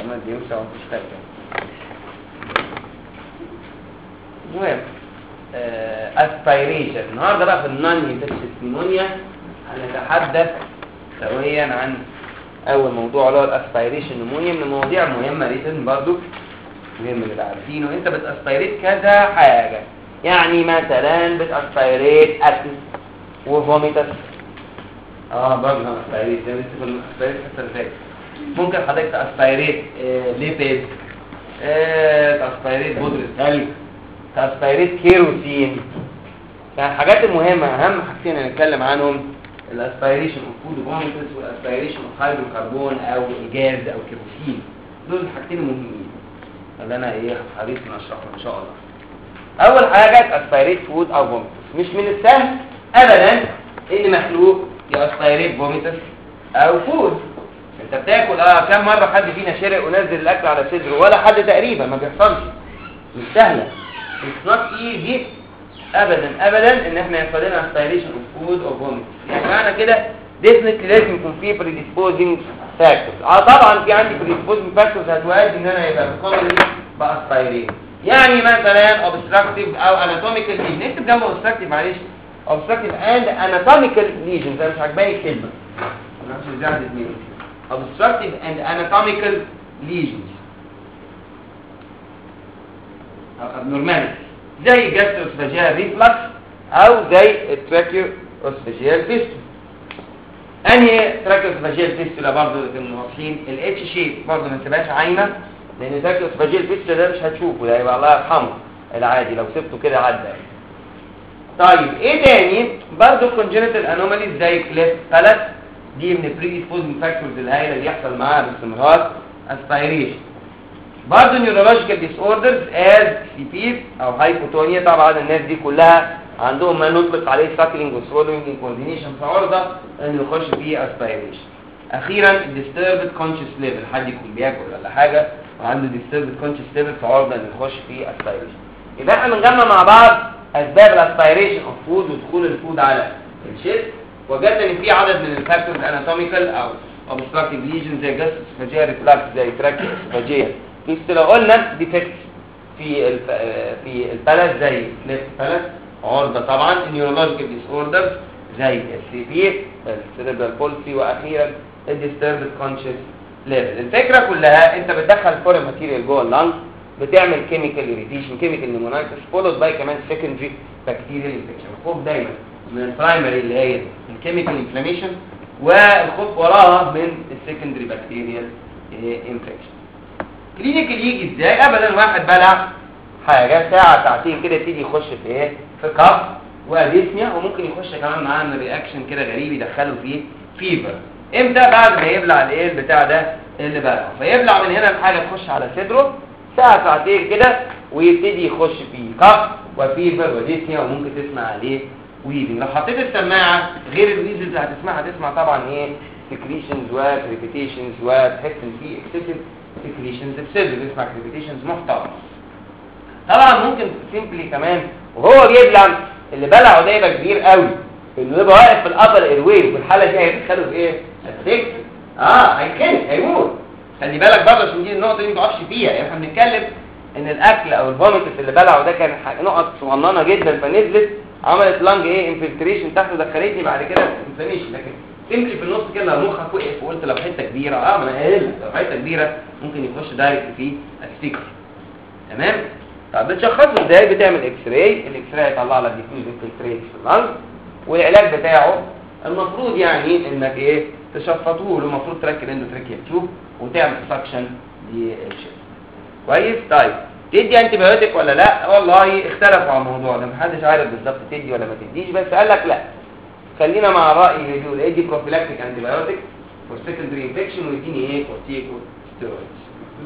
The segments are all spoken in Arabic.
عمال بيوسع ومفيش فايده. المهم اسبيريشن. النهارده بقى في النون انفكشن نيمونيا هنتحدث سويا عن اول موضوع اللي هو الاسبيريشن نيمونيا، من المواضيع المهمه جدا برضو، مهم نبقى عارفينه. انت بتاسبيريت كذا حاجه، يعني مثلا بتاسبيريت اكل وفوميتس، برضه اسبيريت زي ما انت كنا اسبيريت الحته اللي فاتت. ممكن حضرتك تاسبيريت ليبيد، تاسبيريت بودره ثلج، تاسبيريت كيروسين. يعني الحاجات المهمه، اهم حاجتين هنتكلم عنهم الاسبيريشن اوف فود وفوميتس والاسبيريشن اوف هيدروكربون او الجاز او كيروسين. دول الحاجتين المهمين اللي انا حريص ان اشرحهم ان شاء الله. اول حاجه تاسبيريت فود او فوميتس. مش من السهل ابدا ان مخلوق ياسبيريت فوميتس او فود. انت بتاكل كم مره حد فينا شرق ونزل الاكل على صدره؟ ولا حد تقريبا، ما بيحصلش. مش سهله. It's not easy ابدا ان احنا يحصل لنا aspiration of food or vomit. يعني معنى كده definitely لازم يكون في predisposing factors. طبعا في عندي predisposing factors هتؤدي ان انا يبقى commonly باسبيريت. يعني مثلا obstructive او anatomical lesion. نكتب جنبه obstructive معلش. obstructive and anatomical lesions. انا مش عاجباني الكلمه. انا مش زعلت مني. obstructive and anatomical lesions او abnormality زي جاستروسفاجيال ريفلكس او زي التراكيوسفاجيال فيستولا. انهي تراكيوسفاجيال فيستولا برضه كانوا واضحين. الاتش شيب برضه ما تبقاش عايمه، لان التراكيوسفاجيال فيستولا ده مش هتشوفه، ده يبقى الله يرحمه العادي لو سبته كده عدى. طيب ايه تاني؟ برضه كونجنتال انوماليز زي كليف فلس، دي من البريديسبوزنج فاكتورز الهائله اللي يحصل معاها باستمرار اسبيريشن. برضه نيورولوجيكال ديس اوردرز از سيبير او هايبوتونيا. طبعا الناس دي كلها عندهم ما نطلق عليه ساكلينج وسوالوينج كوردينيشن، فعرضه ان يخش فيه اسبيريشن. اخيرا ديستربد كونشس ليفل، حد يكون بياكل ولا حاجه وعنده ديستربد كونشس ليفل فعرضه ان يخش فيه اسبيريشن. يبقى احنا بنجمع مع بعض اسباب الاسبيريشن اوف فود ودخول الفود على الشيست. وجدنا ان في عدد من الفاكتورز اناتوميكال او اوبستراكتيف ليجن زي جاستروسفاجيال ريفلكس زي تراكيوسفاجيال. لو قلنا ديفكت في البلد زي ليفت بلد عرضه طبعا. النيورولوجيكال ديس اوردرز زي السي السيريبرال بولسي، واخيرا الديستربد كونشس ليفل. الفكره كلها انت بتدخل فورين ماتيريال جوه اللنج، بتعمل كيميكال اريتيشن، كيميكال نيمونايتس، فولود باي كمان سكندري بكتيريال انفكشن. الخوف دايما من البرايمري اللي هي الكيميكال انفلاميشن، والخوف وراها من السكندري بكتيريال انفكشن. كلينيكال يجي ازاي؟ ابدا واحد بلع حاجه ساعه ساعتين كده يبتدي يخش في في كف واديسميا، وممكن يخش كمان معاه من رياكشن كده غريب يدخله فيه فيفر. امتى؟ بعد ما يبلع البتاع ده اللي بلعه. فيبلع من هنا الحاجه تخش على صدره ساعه ساعتين كده ويبتدي يخش فيه كف وفيفر وديسميا، وممكن تسمع عليه ويزنج. لو حطيت السماعه غير الويزز اللي هتسمع طبعا سكريشنز وكريبيتيشنز، وتحس ان في اكسسيف سكريشنز بسبب بيسمع كريبيتيشنز محترمه. طبعا ممكن سيمبلي كمان وهو بيبلع اللي بلعه ده يبقى كبير قوي، انه يبقى واقف في الابر ايروي، والحاله دي هيدخله في ايه؟ هتفكس هيموت. خلي بالك برضه عشان دي النقطه دي ما تقفش فيها. يعني احنا بنتكلم ان الاكل او الفوميتس اللي بلعه ده كان نقط صغننه جدا فنزلت عملت لانج انفلتريشن تحت ودخلتني بعد كده انفلاميشن، لكن سيمبلي في النص كده لو مخك وقف وقلت لو حته كبيره ما انا قايل لو حته كبيره ممكن يخش دايركت في السيكر. تمام؟ طب بتشخصه ازاي؟ بتعمل اكس راي، الاكس راي هيطلع لك ديفيوز انفلتريت في اللنج، والعلاج بتاعه المفروض يعني انك تشفطه له، المفروض تركب اندوتراكيال تيوب وتعمل سكشن للشيست. كويس؟ طيب تدي انتي بايوتيك ولا لا؟ والله اختلفوا على الموضوع ده، محدش عارف بالظبط تدي ولا ما تديش، بس قال لك لا. خلينا مع الراي اللي بيقول ادي بروفيلاكتيك انتي بايوتيك فور سكندري انفكشن ويديني كورتيكو ستيرويدز.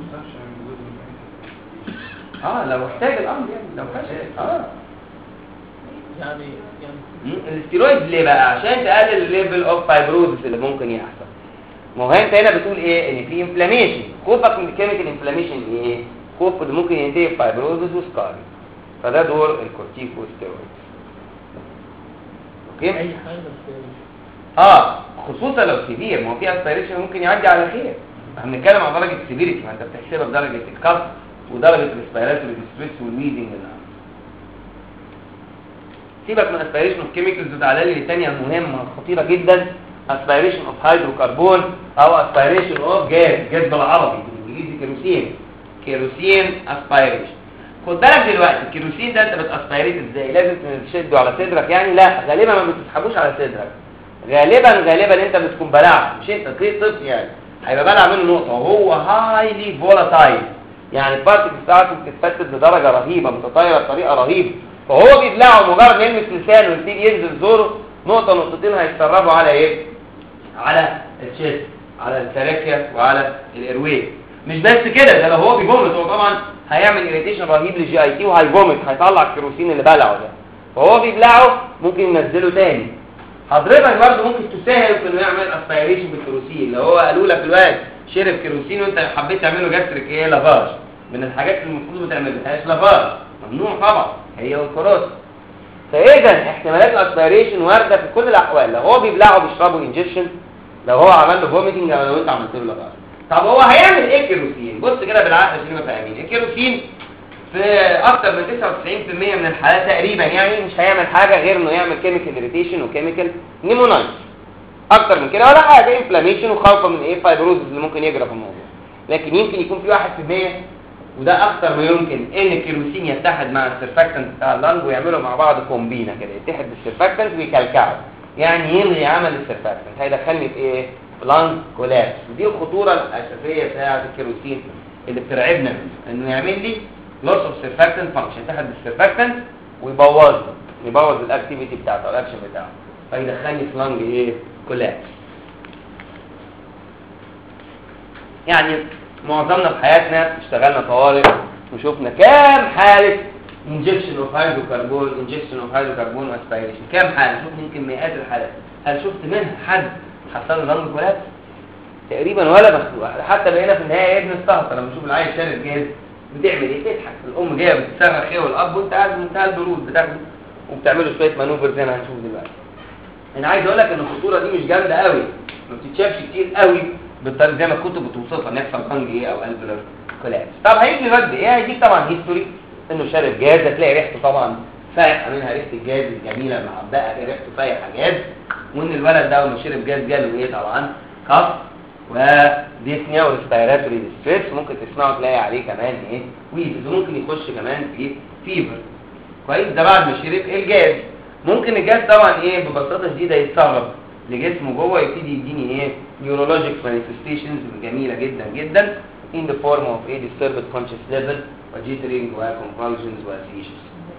لو احتاج الامر يعني لو فشل يعني الاستيرويدز ليه بقى؟ عشان تقلل الليفل اوف فايبروزس اللي ممكن يحصل. ما هو انت هنا بتقول ان في انفلاميشن، خوفك من الكيميكال انفلاميشن خوف اللي ممكن ينتهي بفايبروزس وسكاري، فده دور الكورتيكو ستيرويدز. اوكي؟ اي حاجه خصوصا لو سيفير، ما هو في اسبيريشن ممكن يعدي على خير، احنا بنتكلم عن درجه سيفيريتي، ما انت بتحسبها بدرجه الكف ودرجه الاسبيراتوري ستريس والويزنج. سيبك من اسبيريشن اوف كيميكالز وتعالى لي الثانيه المهمه خطيره جدا، اسبيريشن اوف هيدروكربون او اسبيريشن اوف جاز بالعربي بالانجليزي كيروسين اسبيريشن. خد بالك دلوقتي الكيروسين ده انت بتاسبيريت ازاي؟ لازم تشده على صدرك يعني؟ لا، غالبا ما بتسحبوش على صدرك، غالبا انت بتكون بلعه، مش انت طفل يعني هيبقى بلع منه نقطه وهو هايلي فولاتايل، يعني البارتكلز بتاعته بتتفتت بدرجه رهيبه، متطايره بطريقه رهيبه، فهو بيبلعه مجرد ما يلمس لسانه ويبتدي ينزل زوره نقطه نقطتين هيتسربوا على ايه؟ على الشيست، على التراكيا وعلى الايروي. مش بس كده، ده لو هو بيفومت هو طبعا هيعمل اريتيشن رهيب للجي اي تي وهيفومت، هيطلع الكيروسين اللي بلعه ده، فهو بيبلعه ممكن ينزله تاني. حضرتك برضه ممكن تساهم في انه يعمل اسبيريشن بالكيروسين، لو هو قالوا لك الواد شرب كيروسين وانت حبيت تعمله جاستريك ايه لافاج، من الحاجات اللي المفروض ما تعملهاش لافاج، ممنوع طبعا هي والكروس. فاذا احتمالات الاسبيريشن وارده في كل الاحوال، لو هو بيبلعه بيشربه انجكشن، لو هو عمل له فوميتنج، او لو انت عملت له لافاج. طب هو هيعمل ايه الكيروسين؟ بص كده بالعقل عشان نبقى فاهمين. الكيروسين في اكتر من 99% من الحالات تقريبا يعني مش هيعمل حاجه غير انه يعمل كيميكال اريتيشن وكيميكال نيمونايز، اكتر من كده ولا حاجه، انفلاميشن وخوفا من ايه فايبروزز اللي ممكن يجرى في الموضوع. لكن يمكن يكون في 1% وده اكتر ما يمكن ان الكيروسين يتحد مع السيرفاكتنت بتاع اللنج ويعملوا مع بعض كومبينه كده، يتحد بالسيرفاكتنت ويكلكعوا، يعني يلغي عمل السيرفاكتنت، هيدخلني في ايه؟ لانج كولابس. ودي الخطوره الاساسيه بتاعه الكيروسين اللي بترعبنا منه، انه يعمل لي لوس اوف سيرفاكتنت فانكشن، يتحد بالسيرفاكتنت يبوظ الاكتيفيتي بتاعته الاكشن بتاعه، فيدخلني في لانج ايه؟ كولابس. يعني معظمنا في حياتنا اشتغلنا طوارئ وشفنا كام حاله انجكشن اوف هيدروكربون واسبيريشن، كام حاله؟ شفنا يمكن مئات الحالات. هل شفت منها حد حصل له لانج كولابس؟ تقريبا ولا مخلوق. حتى بقينا في النهايه ابن السهطه لما نشوف العيل شارب جاهز بتعمل ايه؟ تضحك، الام جايه بتصرخ ايه والاب وانت قاعد بمنتهى البرود بتاخده وبتعملوا شويه مانوفر زي ما هنشوف دلوقتي. انا عايز اقول لك ان الخطوره دي مش جامده قوي، ما بتتشافش كتير قوي بالطريقه زي ما الكتب بتوصفها ان يحصل لانج ايه او الفيلر كولابس. طب هيجي الواد ايه؟ هيديك طبعا هيستوري انه شارب جاز، هتلاقي ريحته طبعا فايحه منها ريحه الجاز الجميله المعبأه دي، ريحته فايحه جاز، وان الولد ده لما شرب جاز جاله ايه؟ طبعا كف وديسنيا وريسبيراتوري ستريس، ممكن تسمعوا تلاقي عليه كمان ايه؟ ويزز، وممكن يخش كمان في فيفر. كويس؟ ده بعد ما شرب الجاز. ممكن الجاز طبعا ايه؟ ببساطه شديده يتسرب لجسمه جوه، يبتدي يديني ايه؟ نيورولوجيك مانيفستيشنز جميله جدا جدا in the form of a disturbed conscious level وجيترينج وكونفولجنز وسيشنز.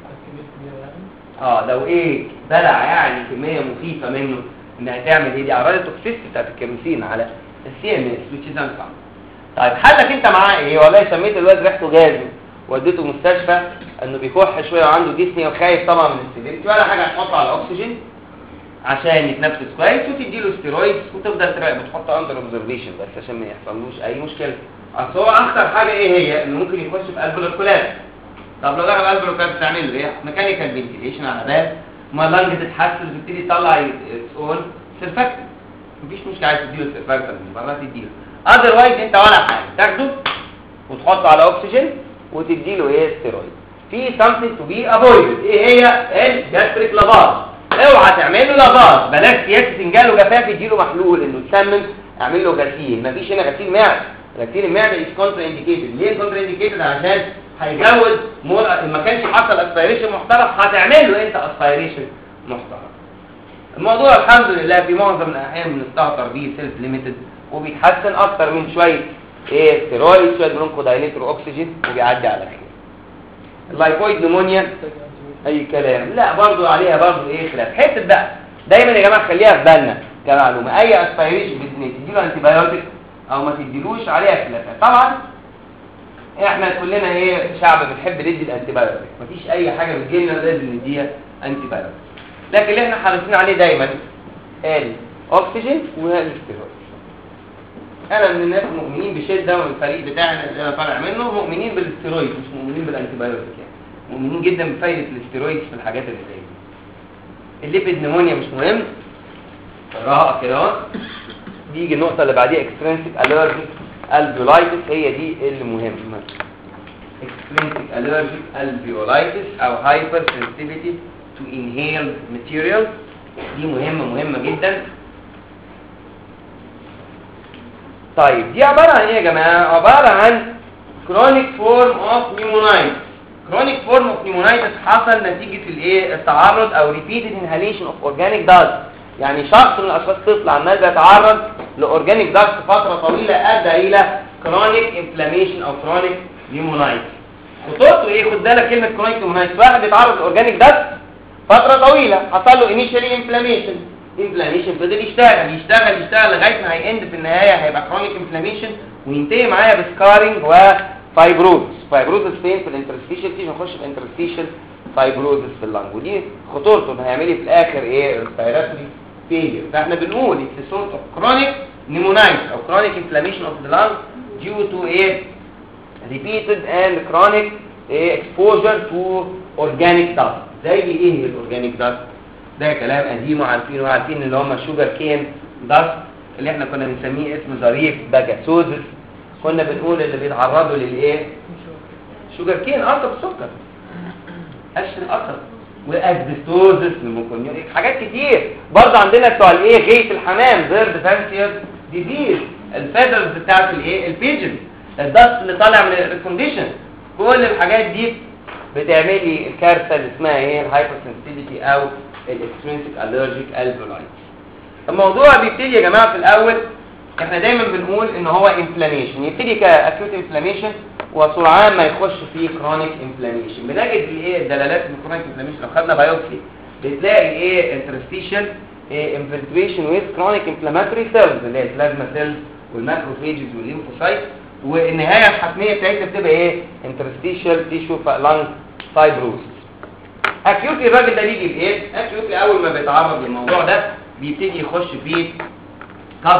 لو ايه؟ بلع يعني كميه مخيفه منه انها تعمل ايه؟ دي اعراض التوكسيستي بتاعت الكيروسين على السي ام اس which is uncommon. طيب حلك انت معاه ايه؟ والله سميت الواد ريحته جاز وديته مستشفى انه بيكح شويه وعنده ديسنيا وخايف طبعا من السيفيريتي، ولا حاجه هتحطه على الاكسجين عشان يتنفس كويس وتديله ستيرويدز وتفضل تراقب، بتحطه اندر اوبزرفيشن بس عشان ما يحصلوش اي مشكله. اصل هو اخطر حاجه ايه هي؟ انه ممكن يخش في قلب الكولابس. طب لو دخل قلب الكولابس تعمل له ايه؟ ميكانيكال فنتيليشن على بال ما اللنج تتحسس وتبتدي تطلع اون سيرفاكتنت، مفيش مشكله، عايز تديله سيرفاكتنت من بره تديله، اذروايز انت ولا حاجه، تاخده وتحطه على اكسجين وتديله ايه؟ ستيرويد. في something to be avoided، ايه هي؟ الجاستريك لافاج. اوعى تعمل له لافاج، بلاش سياسه ان جاله جفاف اديله محلول انه تسمم، اعمل له غسيل. مفيش هنا غسيل معده، غسيل المعده از كونترا انديكيتد. ليه كونترا انديكيتد؟ عشان هيزود ما كانش حصل اسبيريشن محترم، هتعمل له انت اسبيريشن محترم. الموضوع الحمد لله في معظم الاحيان بنستهتر بيه سيلف ليميتد وبيتحسن اكتر من شويه ايه؟ ستيرويد، شويه برونكو دايليتر اكسجين وبيعدي على خير. اللايكويد نمونيا اي كلام، لا برضو عليها برضو ايه؟ خلاف. حته بقى دايما يا جماعه خليها في بالنا كمعلومه، اي اسبيريشن تديله انتي بايوتيك او ما تديلوش عليها خلافات. طبعا احنا كلنا ايه؟ شعب بنحب ندي الانتي بايوتيك، مفيش اي حاجه بتجيلنا لازم نديها انتي بايوتيك، لكن اللي احنا حريصين عليه دايما الاكسجين والاستيرويد. انا من الناس مؤمنين بشده، ومن الفريق بتاعنا اللي انا طالع منه مؤمنين بالاستيرويد مش مؤمنين بالانتي بايوتيك، يعني مؤمنين جدا بفايده الاستيرويد في الحاجات اللي زي دي. الليبيد نمونيا مش مهم، قراها كده. بيجي النقطه اللي بعديها اكسترينسيك الرجي الفيولايتس هي دي اللي مهمه. extrinsic allergic alveolitis او hypersensitivity to inhaled materials دي مهمه جدا. طيب دي عباره عن ايه يا جماعه؟ عباره عن chronic form of pneumonitis. chronic form of pneumonitis حصل نتيجه الايه؟ التعرض او repeated inhalation of organic dust. يعني شخص من الاشخاص طفل عمال بيتعرض لاورجانيك داست فتره طويله ادى الى chronic inflammation او chronic pneumonitis. خطورته ايه؟ خد بالك كلمه chronic pneumonitis، واحد بيتعرض لاورجانيك داست فتره طويله، حصل له initially inflammation فضل يشتغل لغايه ما هيند في النهايه هيبقى chronic inflammation وينتهي معايا بسكارينج وفايبروزس فين؟ في الانترستيشال تيشو، نخش في الانترستيشال فايبروزس في اللنج، ودي خطورته انه هيعمل لي في الاخر ايه؟ ريسبيراتوري فيلير. فاحنا بنقول it's a sort of chronic pneumonitis او chronic inflammation of the lung due to a repeated and chronic exposure to organic dust. زي ايه الاورجانيك داست؟ ده كلام قديم وعارفين اللي هم شوجر كين داست اللي احنا كنا بنسميه اسم ظريف باجاسوزس. كنا بنقول اللي بيتعرضوا للايه؟ شوجر كين قصب السكر، قشر القصب، والاسبستوزس، الميكونيوميك، حاجات كتير. برضه عندنا بتوع الايه؟ غيث الحمام، بيرد فانسير ديزيز، الفيدرز بتاعت الايه؟ البيجن، الدست اللي طالع من الكونديشن. كل الحاجات دي بتعمل لي الكارثه اللي اسمها ايه؟ الهايبر سنسيتيفيتي او الاكسترينسيك الرجيك الفيولايتس. الموضوع بيبتدي يا جماعه في الاول احنا دايما بنقول ان هو انفلاميشن، يبتدي كاكيوت انفلاميشن وسرعان ما يخش في كرونيك انفلاميشن. بنجد الايه؟ الدلالات من الكرونيك انفلاميشن لو خدنا بايوبسي بتلاقي ايه؟ انترستيشن انفلتريشن ويز كرونيك انفلاماتوري سيلز اللي هي البلازما سيلز والماكروفيجز والليمفوسايت، والنهايه الحتميه بتاعتها بتبقى ايه؟ انترستيشال تيشو لانج فايبروز. اكيوتلي الراجل ده بيجي بايه؟ اكيوتلي اول ما بيتعرض للموضوع ده بيبتدي يخش فيه كف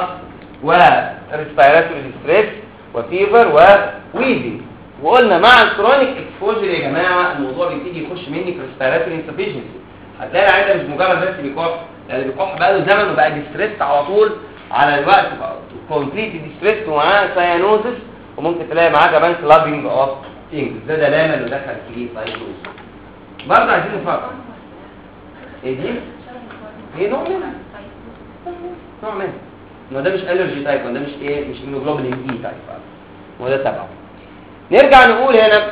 وريسبيراتوري ستريس وفيفر وويزنج. وقلنا مع الكرونيك اكسبوجر يا جماعه الموضوع بيبتدي يخش مني في ريسبيراتوري انسفيشنسي. هتلاقي العيان ده مش مجرد بس بيكح، يعني بيكح بقى له زمن وبقى ديستريس على طول على الوقت، كومبليت ديستريس ومعاه سيانوزس، وممكن تلاقي معاه كمان كلابينج اوف ثينجز. ده دلالة انه دخل فيه فايبروز. برضه عايزين نفكر ايه دي؟ ايه نوع منها؟ ما ده مش الرجي تايب، وده مش ايه؟ مش هيموجلوبين اي تايب، وده تبعه. نرجع نقول هنا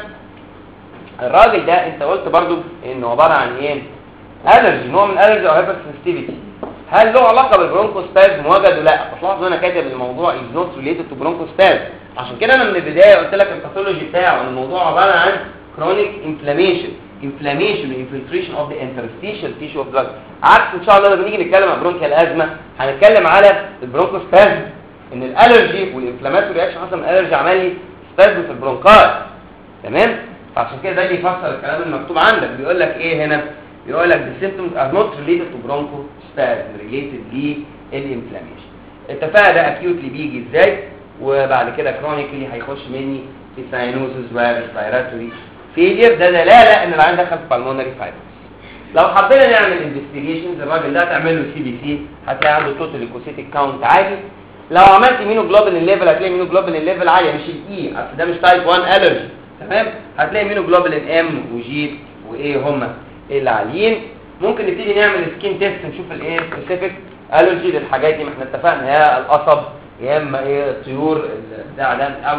الراجل ده انت قلت برضو انه عباره عن ايه؟ الرجي، نوع من الالرجي او هايبر سنسيتيفيتي. هل له علاقه بالبرونكوسبازم؟ وجدوا لا. تلاحظوا انا كاتب الموضوع از نوت ريليتد تو برونكوسبازم، عشان كده انا من البدايه قلت لك الباثولوجي بتاعه ان الموضوع عباره عن كرونيك انفلاميشن وانفلتريشن اوف ذا انترستيشال تيشو اوف بلاد. عكس ان شاء الله لما نيجي نتكلم عن برونكيال ازمه هنتكلم على البرونكوسبازم، ان الالرجي والانفلاماتوري اكشن حصل من الالرجي عمل لي سبازم في البرونكاي. تمام؟ عشان كده ده اللي يفسر الكلام المكتوب عندك. بيقول لك ايه هنا؟ بيقول لك the symptoms are not related to bronchospasm related للانفلاميشن. اتفقنا ده اكيوتلي بيجي ازاي، وبعد كده كرونيكلي هيخش مني في ساينوزز وريسبيراتوري فيلير. ده دلاله ان العيان دخل في بالمونري فايبروس. لو حبينا نعمل انفستيجيشنز الراجل ده هتعمل له سي بي سي، هتلاقي عنده توتال ليكوسيتيك كاونت عالي. لو عملت مينوجلوبين ليفل هتلاقي مينوجلوبين ليفل عاليه، مش الاي، اصل ده مش تايب 1 الرجي. تمام؟ هتلاقي مينوجلوبين ام وجي وايه هم اللي عاليين. ممكن نبتدي نعمل سكين تيست نشوف الايه سبيسيفيك الرجي للحاجات دي. ما احنا اتفقنا يا القصب يا اما ايه الطيور بتاع ده او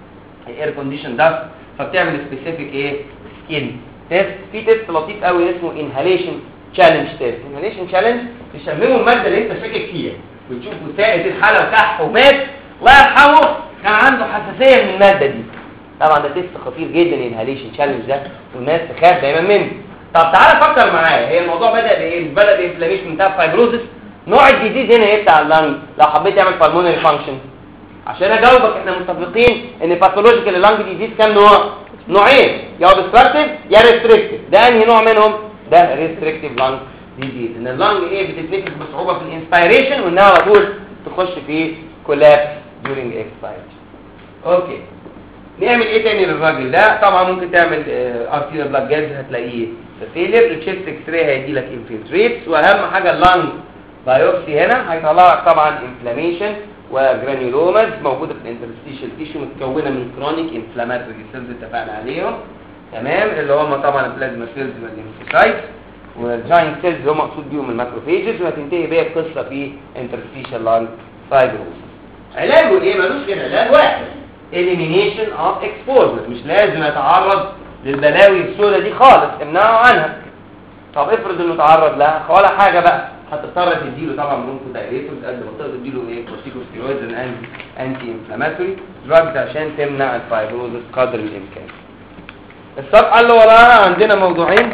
اير كونديشن داست، فبتعمل سبيسيفيك ايه سكين تيست. في تيست لطيف قوي اسمه انهاليشن تشالنج تيست. انهاليشن تشالنج تشمموا الماده اللي انت شاكك فيها وتشوف سائد الحاله وكح ومات الله يرحمه كان عنده حساسيه من الماده دي. طبعا ده تيست خطير جدا الانهاليشن تشالنج ده، والناس تخاف دايما منه. طب تعالى فكر معايا، هي الموضوع بدا بايه؟ بدا بانفلاميشن بتاع فايبروزس. نوع الديزيز هنا ايه بتاع اللنج؟ لو حبيت تعمل بالمونري فانكشن عشان اجاوبك احنا متفقين ان باثولوجيكال اللنج ديزيز كام نوع؟ نوعين، يا اوبستراكتيف يا ريستريكتيف. ده انهي نوع منهم؟ ده ريستريكتيف لنج ديزيز، ان اللنج ايه بتتنفس بصعوبه في الانسبيريشن وانها على طول تخش في كولابس ديورينج اكسبيريشن. اوكي، نعمل ايه تاني للراجل ده؟ طبعا ممكن تعمل ارتيريال بلاد جاز هتلاقيه فيلير، التشيست اكس راي هيدي لك انفلتريتس، واهم حاجه اللنج بايوبسي هنا هيطلع لك طبعا انفلاميشن وجرانيولوماز موجوده في الانترستيشال تيشو متكونه من كرونيك انفلاماتوري سيلز اتفقنا عليهم تمام، اللي هم طبعا البلازما سيلز والليمفوسايتس والجاينت سيلز اللي هم مقصود بيهم الماكروفيجز، وهتنتهي بيها القصه في انترستيشال لانج فايبروز. علاجه ايه؟ ملوش غير علاج واحد، elimination of exposure. مش لازم يتعرض للبلاوي السوداء دي خالص، امنعه عنها. طب افرض انه تعرض لها ولا حاجه بقى، هتضطر تديله طبعا برونكو دايريتورز قد ما تقدر تديله ايه كورتيكوستيرويدز انتي انفلاماتوري دراجز عشان تمنع الفايبروزس قدر الامكان. الصفحه اللي وراها عندنا موضوعين.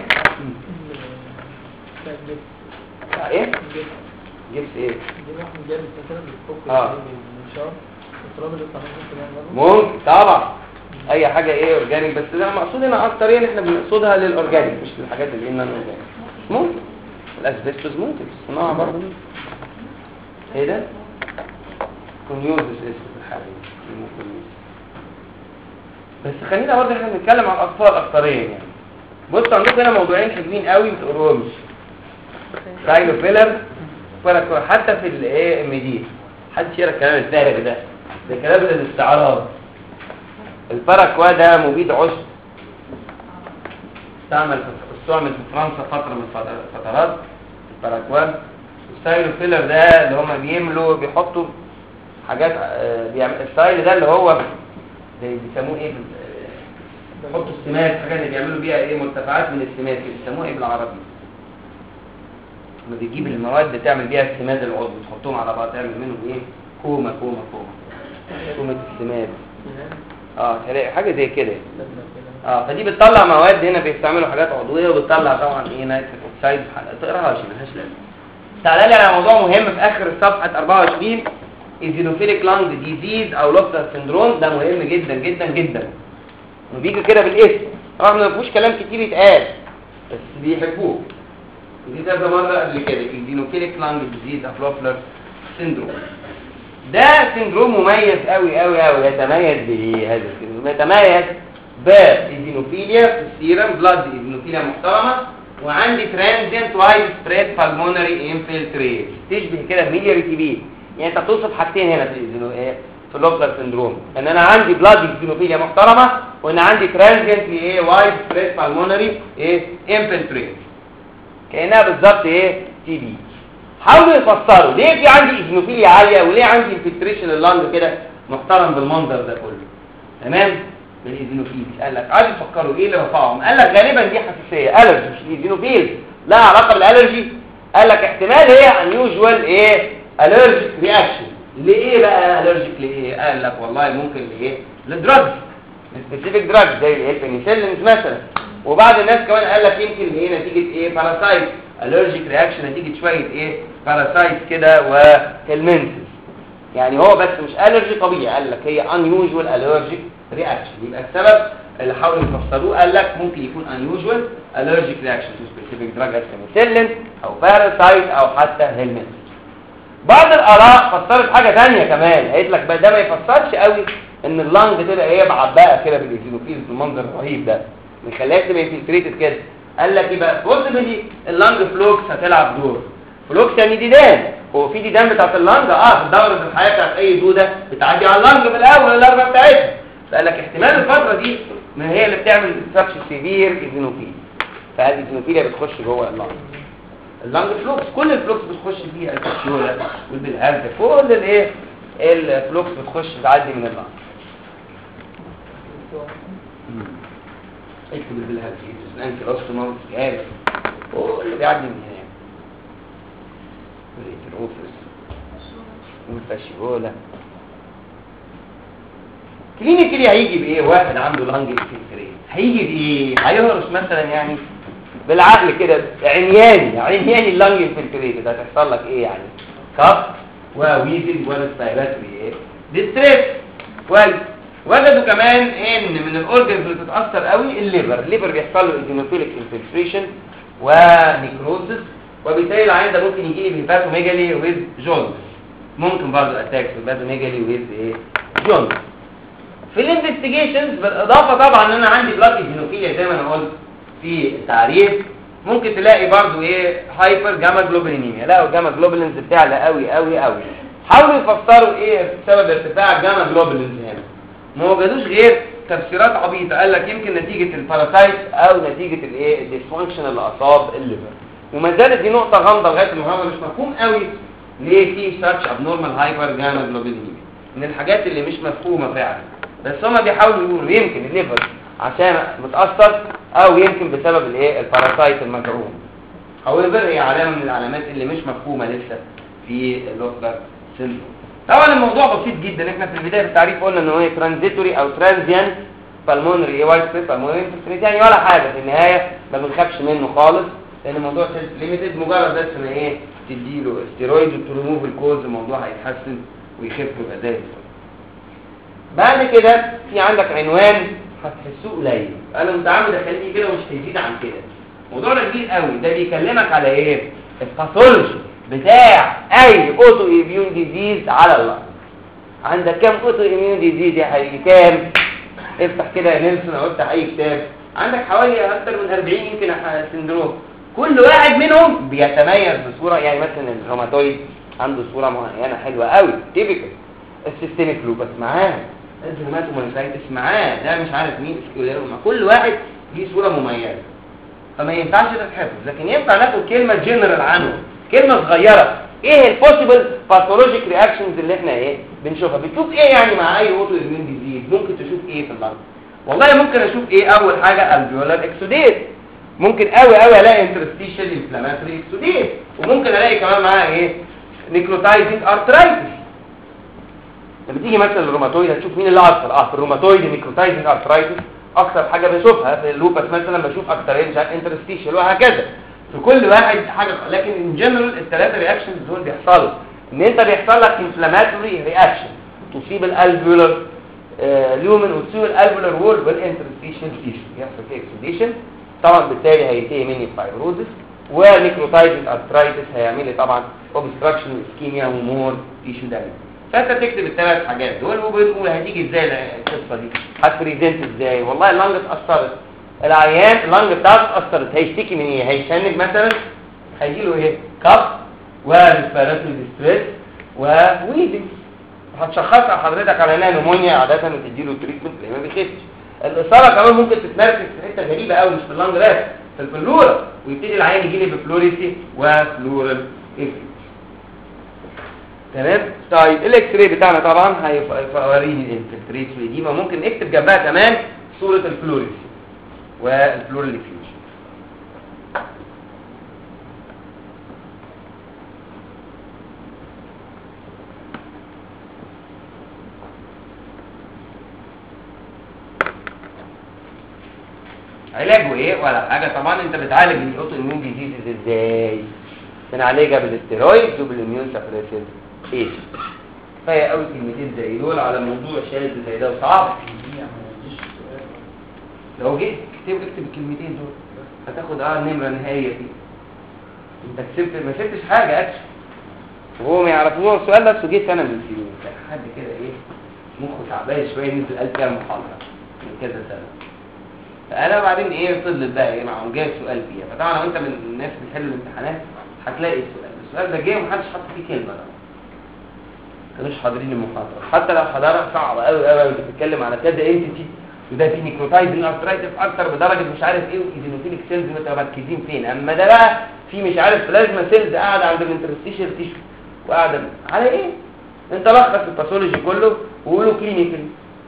ايه جبس ايه ممكن طبعا اي حاجه ايه اورجانيك، بس ده مقصود هنا اكتر يعني احنا بنقصدها للاورجانيك مش للحاجات اللي هنا اورجانيك. ممكن الاسبستوس ممكن الصناعه برضه. ايه ده كونيوزس اسم الحاجه بس خلينا برضه احنا بنتكلم على الاطفال اكتريا يعني. بصوا عندكم هنا موضوعين حلوين قوي ما تقروهمش، سايلوفيلر باراكوا. حتى في الايه ام دي محدش يقرا الكلام الفارغ ده كلام الاستعراض. الباراكوا ده مبيد عشب استعمل في فرنسا فتره من الفترات الباراكوا. السايلوفيلر ده اللي هم بيحطوا حاجات الستايل ده اللي هو بيسموه ايه بيحطوا السمات، حاجات اللي بيعملوا بيها ايه مرتفعات من السمات بيسموها ايه بالعربي؟ لما بتجيب المواد تعمل بيها السماد العضوي تحطهم على بعض تعمل منهم ايه كومه السماد. تلاقي حاجه زي كده. فدي بتطلع مواد هنا بيستعملوا حاجات عضويه وبتطلع طبعا ايه نيتريك اوكسايد. ما تقراهاش ملهاش لازمه. تعالى لي على موضوع مهم في اخر الصفحه 24 ايزينوفيليك لانج ديزيز او لوفتر سندروم. ده مهم جدا جدا جدا وبيجي كده بالاسم رغم ما فيهوش كلام كتير يتقال بس بيحبوه. دي كذا مره قبل كده ايزينوفيليك لانج ديزيز او لوفتر سندروم. ده سندروم مميز قوي قوي قوي. يتميز بايه هذا السندروم؟ يتميز بايزينوفيليا في السيرم بلاد ايزينوفيليا محترمه، وعندي ترانزيانت وايد سبريد بالمونري انفلتريت تشبه كده ميلياري تي بي. يعني انت بتوصف حاجتين هنا في اللوفتر سندروم، ان انا عندي بلاد ايزينوفيليا محترمه وان عندي ترانزيانت ايه وايد سبريد بالمونري ايه انفلتريت كانها بالظبط ايه تي بي. حاولوا يفسروا ليه في عندي ايزينوفيليا عاليه وليه عندي انفلتريشن اللانج كده محترم بالمنظر ده كله. تمام بالايزينوفيل. قال لك قعدوا يفكروا ايه اللي رفعهم. قال لك غالبا دي حساسيه الرجي مش ايزينوفيل لها علاقه بالالرجي. قال لك احتمال هي انيوجوال ايه الرجيك رياكشن. لايه بقى الرجيك لايه؟ قال لك والله ممكن لايه للدراجز سبيسيفيك دراجز زي البنسلين مثلا. وبعض الناس كمان قال لك يمكن ايه نتيجه ايه باراسايت الرجيك رياكشن نتيجه شويه ايه باراسايت كده وهيلمنتس. يعني هو بس مش الرجي طبيعي. قال لك هي unusual allergic reaction. يبقى السبب اللي حاولوا يفسروه قال لك ممكن يكون unusual allergic reaction to specific drug as penicillin او parasite او حتى helminths. بعض الاراء فسرت حاجه ثانيه كمان. قالت لك بقى ده ما يفسرش قوي ان اللنج تبقى ايه معبقه كده بالايزينوفيلز بالمنظر الرهيب ده ما يخليهاش تبقى انفلتريتد كده. قال لك يبقى بوسيبلي اللنج فلوكس هتلعب دور. فلوكس يعني ديدان. هو في ديدان بتاعت اللنج في الدوره الحياه بتاعت اي دوده بتعدي على اللنج في الاول اللارفه بتاعتها. فقال لك احتمال الفتره دي ما هي اللي بتعمل سبش سيفير ايزينوفيل. فهذه الايزينوفيليا بتخش جوه اللنج فلوكس. كل الفلوكس بتخش فيها الكبسوله والبلهارد كل الايه الفلوكس بتخش تعدي من اللنج. اكتب البلهارد انت اصلا جاهز اللي بيعدي من هنا الأوفرس والفاشيولا. كلينيكالي هيجي بايه؟ واحد عنده لانج انفلتريت هيجي بايه؟ هيهرش مثلا يعني بالعقل كده عمياني اللانج انفلتريت ده هتحصل لك ايه يعني؟ كف وويزل وريسبيراتوري ايه ديستريس. كويس. وجدوا كمان ان من الاورجنز اللي بتتاثر قوي الليفر بيحصل له ايزينوفيليك انفلتريشن ونيكروزس، وبالتالي العيان ده ممكن يجي لي بهيباتوميجالي ويز جونز. ممكن برضه اتاكس بهيباتوميجالي ويز ايه جونز. في الانفستيجيشنز بالاضافه طبعا ان انا عندي بلاد ايزينوفيليا زي ما انا قلت في التعريف ممكن تلاقي برضه ايه هايبر جاما جلوبولينيميا. لا الجاما جلوبولينز بتعلى قوي قوي قوي حاولوا يفسروا ايه سبب ارتفاع الجاما جلوبولينز هنا، ما وجدوش غير تفسيرات عبيطه. قال لك يمكن نتيجه الباراسايت او نتيجه الايه الديسفانكشن اللي اصاب الليفر. وما زالت دي نقطه غامضه لغايه النهارده، مش مفهوم قوي ليه في ساتش ابنورمال هايبر جاما جلوبولينيميا، من الحاجات اللي مش مفهومه فعلا. بس هما بيحاولوا يقولوا يمكن الليفر عشان متاثر، او يمكن بسبب الايه الباراسايت المزروع. however هي علامه من العلامات اللي مش مفهومه لسه في اللوكر سيندروم. طبعا الموضوع بسيط جدا، احنا في البدايه في التعريف قلنا ان هو ترانزيتوري او ترانزيانت بالمونري وايت سبيس بالمونري انفلتريت، يعني ولا حاجه في النهايه ما بنخافش منه خالص، لان الموضوع سيلف ليميتد، مجرد بس ان ايه تديله ستيرويد وتريموف الكوز، الموضوع هيتحسن ويخف ويبقى زي الفل. بعد كده في عندك عنوان هتحسوه قليل، انا متعمد اخليه كده ومش هيزيد عن كده. موضوع كبير قوي ده، بيكلمك على ايه؟ الباثولوجي بتاع اي اوتو اميون ديزيز على الله. عندك كام اوتو اميون ديزيز يا حبيبي؟ كام؟ افتح كده يا نيلسون او افتح اي كتاب، عندك حوالي اكتر من 40 يمكن سندروم، كل واحد منهم بيتميز بصوره. يعني مثلا الروماتويد عنده صوره معينه حلوه قوي تيبيكال، السيستميك لوبس معاه، الهيماتومونيسايتس معاه، ده مش عارف مين سكليروما، كل واحد ليه صوره مميزه، فما ينفعش تتحفظ. لكن ينفع ناخد كلمه جنرال عنه، كلمه صغيره، ايه البوسيبل باثولوجيك رياكشنز اللي احنا ايه بنشوفها. بتشوف ايه يعني مع اي اوتو اميون ديزيز؟ ممكن تشوف ايه في اللنج؟ والله ممكن اشوف ايه؟ اول حاجه الفيولار اكسوديت، ممكن قوي الاقي انترستيشال انفلاماتوري اكسوديت، وممكن الاقي كمان معاه ايه نيكروتايزنج ارترايتس. لما تيجي مثلا الروماتويد هتشوف مين اللي اكتر، في الروماتويد نيكروتايزنج ارترايتس اكتر حاجه بشوفها، في اللوبس مثلا بشوف اكتر ايه مش عارف انترستيشال، وهكذا في كل واحد حاجه. لكن ان جنرال الثلاثه رياكشنز دول بيحصلوا ان انت بيحصل لك انفلاماتوري رياكشن تصيب الالفيولار ليومن وتصيب الالفيولار وول والانترستيشال تيشو، يحصل فيه اكسوديشن، طبعا بالتالي هينتهي مني فايبروزس، ونيكروتايزنج ارترايتس هيعمل لي طبعا اوبستراكشن واسكيميا ومور تيشو دامج. فانت تكتب الثلاث حاجات دول، وبنقول هتيجي ازاي القصه دي، هتبريزنت ازاي. والله اللنج اتاثرت، العيان اللنج بتاعته اتاثرت، هيشتكي من ايه؟ هيشنج مثلا، هيجي له ايه؟ كف وريسبيراتوري ديستريس وويدنج. هتشخصها حضرتك على انها نمونيا عاده وتدي له تريتمنت اللي ما بيخفش. الاصابه كمان ممكن تتمركز في حته غريبه قوي، مش في اللنج بس، في البلوره، ويبتدي العيان يجي لي بفلوريسي وفلورال انفلاميشن. تمام. طيب الاكس راي بتاعنا طبعا هيوريني الانفلتريت والإديمة، ممكن نكتب جنبها كمان صوره الفلوريسي والفلورال انفلاميشن. علاجه ايه ولا حاجه؟ طبعا انت بتعالج الاوتو اميون ديزيز ازاي؟ بنعالجها بالاستيرويد وبالاميون سبريسيف ايه. كفايه قوي كلمتين زي دول على موضوع شاذ زي ده وصعب. لو جيت اكتب الكلمتين دول هتاخد نمره نهائيه فيه. انت كسبت ما كسبتش حاجه اكشن، وهو ما يعرفوش السؤال ده. جه سنه من السنين حد كده ايه مخه تعبان شويه نزل قال فيها محاضره من كذا سنه، فانا بعدين ايه فضلت بقى ايه معاهم جايب سؤال فيها. فطبعا لو انت من الناس بتحل الامتحانات هتلاقي السؤال ده جاي ومحدش حط فيه كلمه بقى، كانوش حاضرين المحاضره. حتى لو حضرها صعبه قوي انت بتتكلم على كذا انتيتي، وده في نيكروتايزنج ارترايتس اكتر بدرجه مش عارف ايه، وايزينوفيليك سيلز متركزين فين، اما ده بقى في مش عارف بلازما سيلز قاعده عند الانترستيشال تيشو وقاعده على ايه. انت لخص الباثولوجي كله وقوله كلينيكال.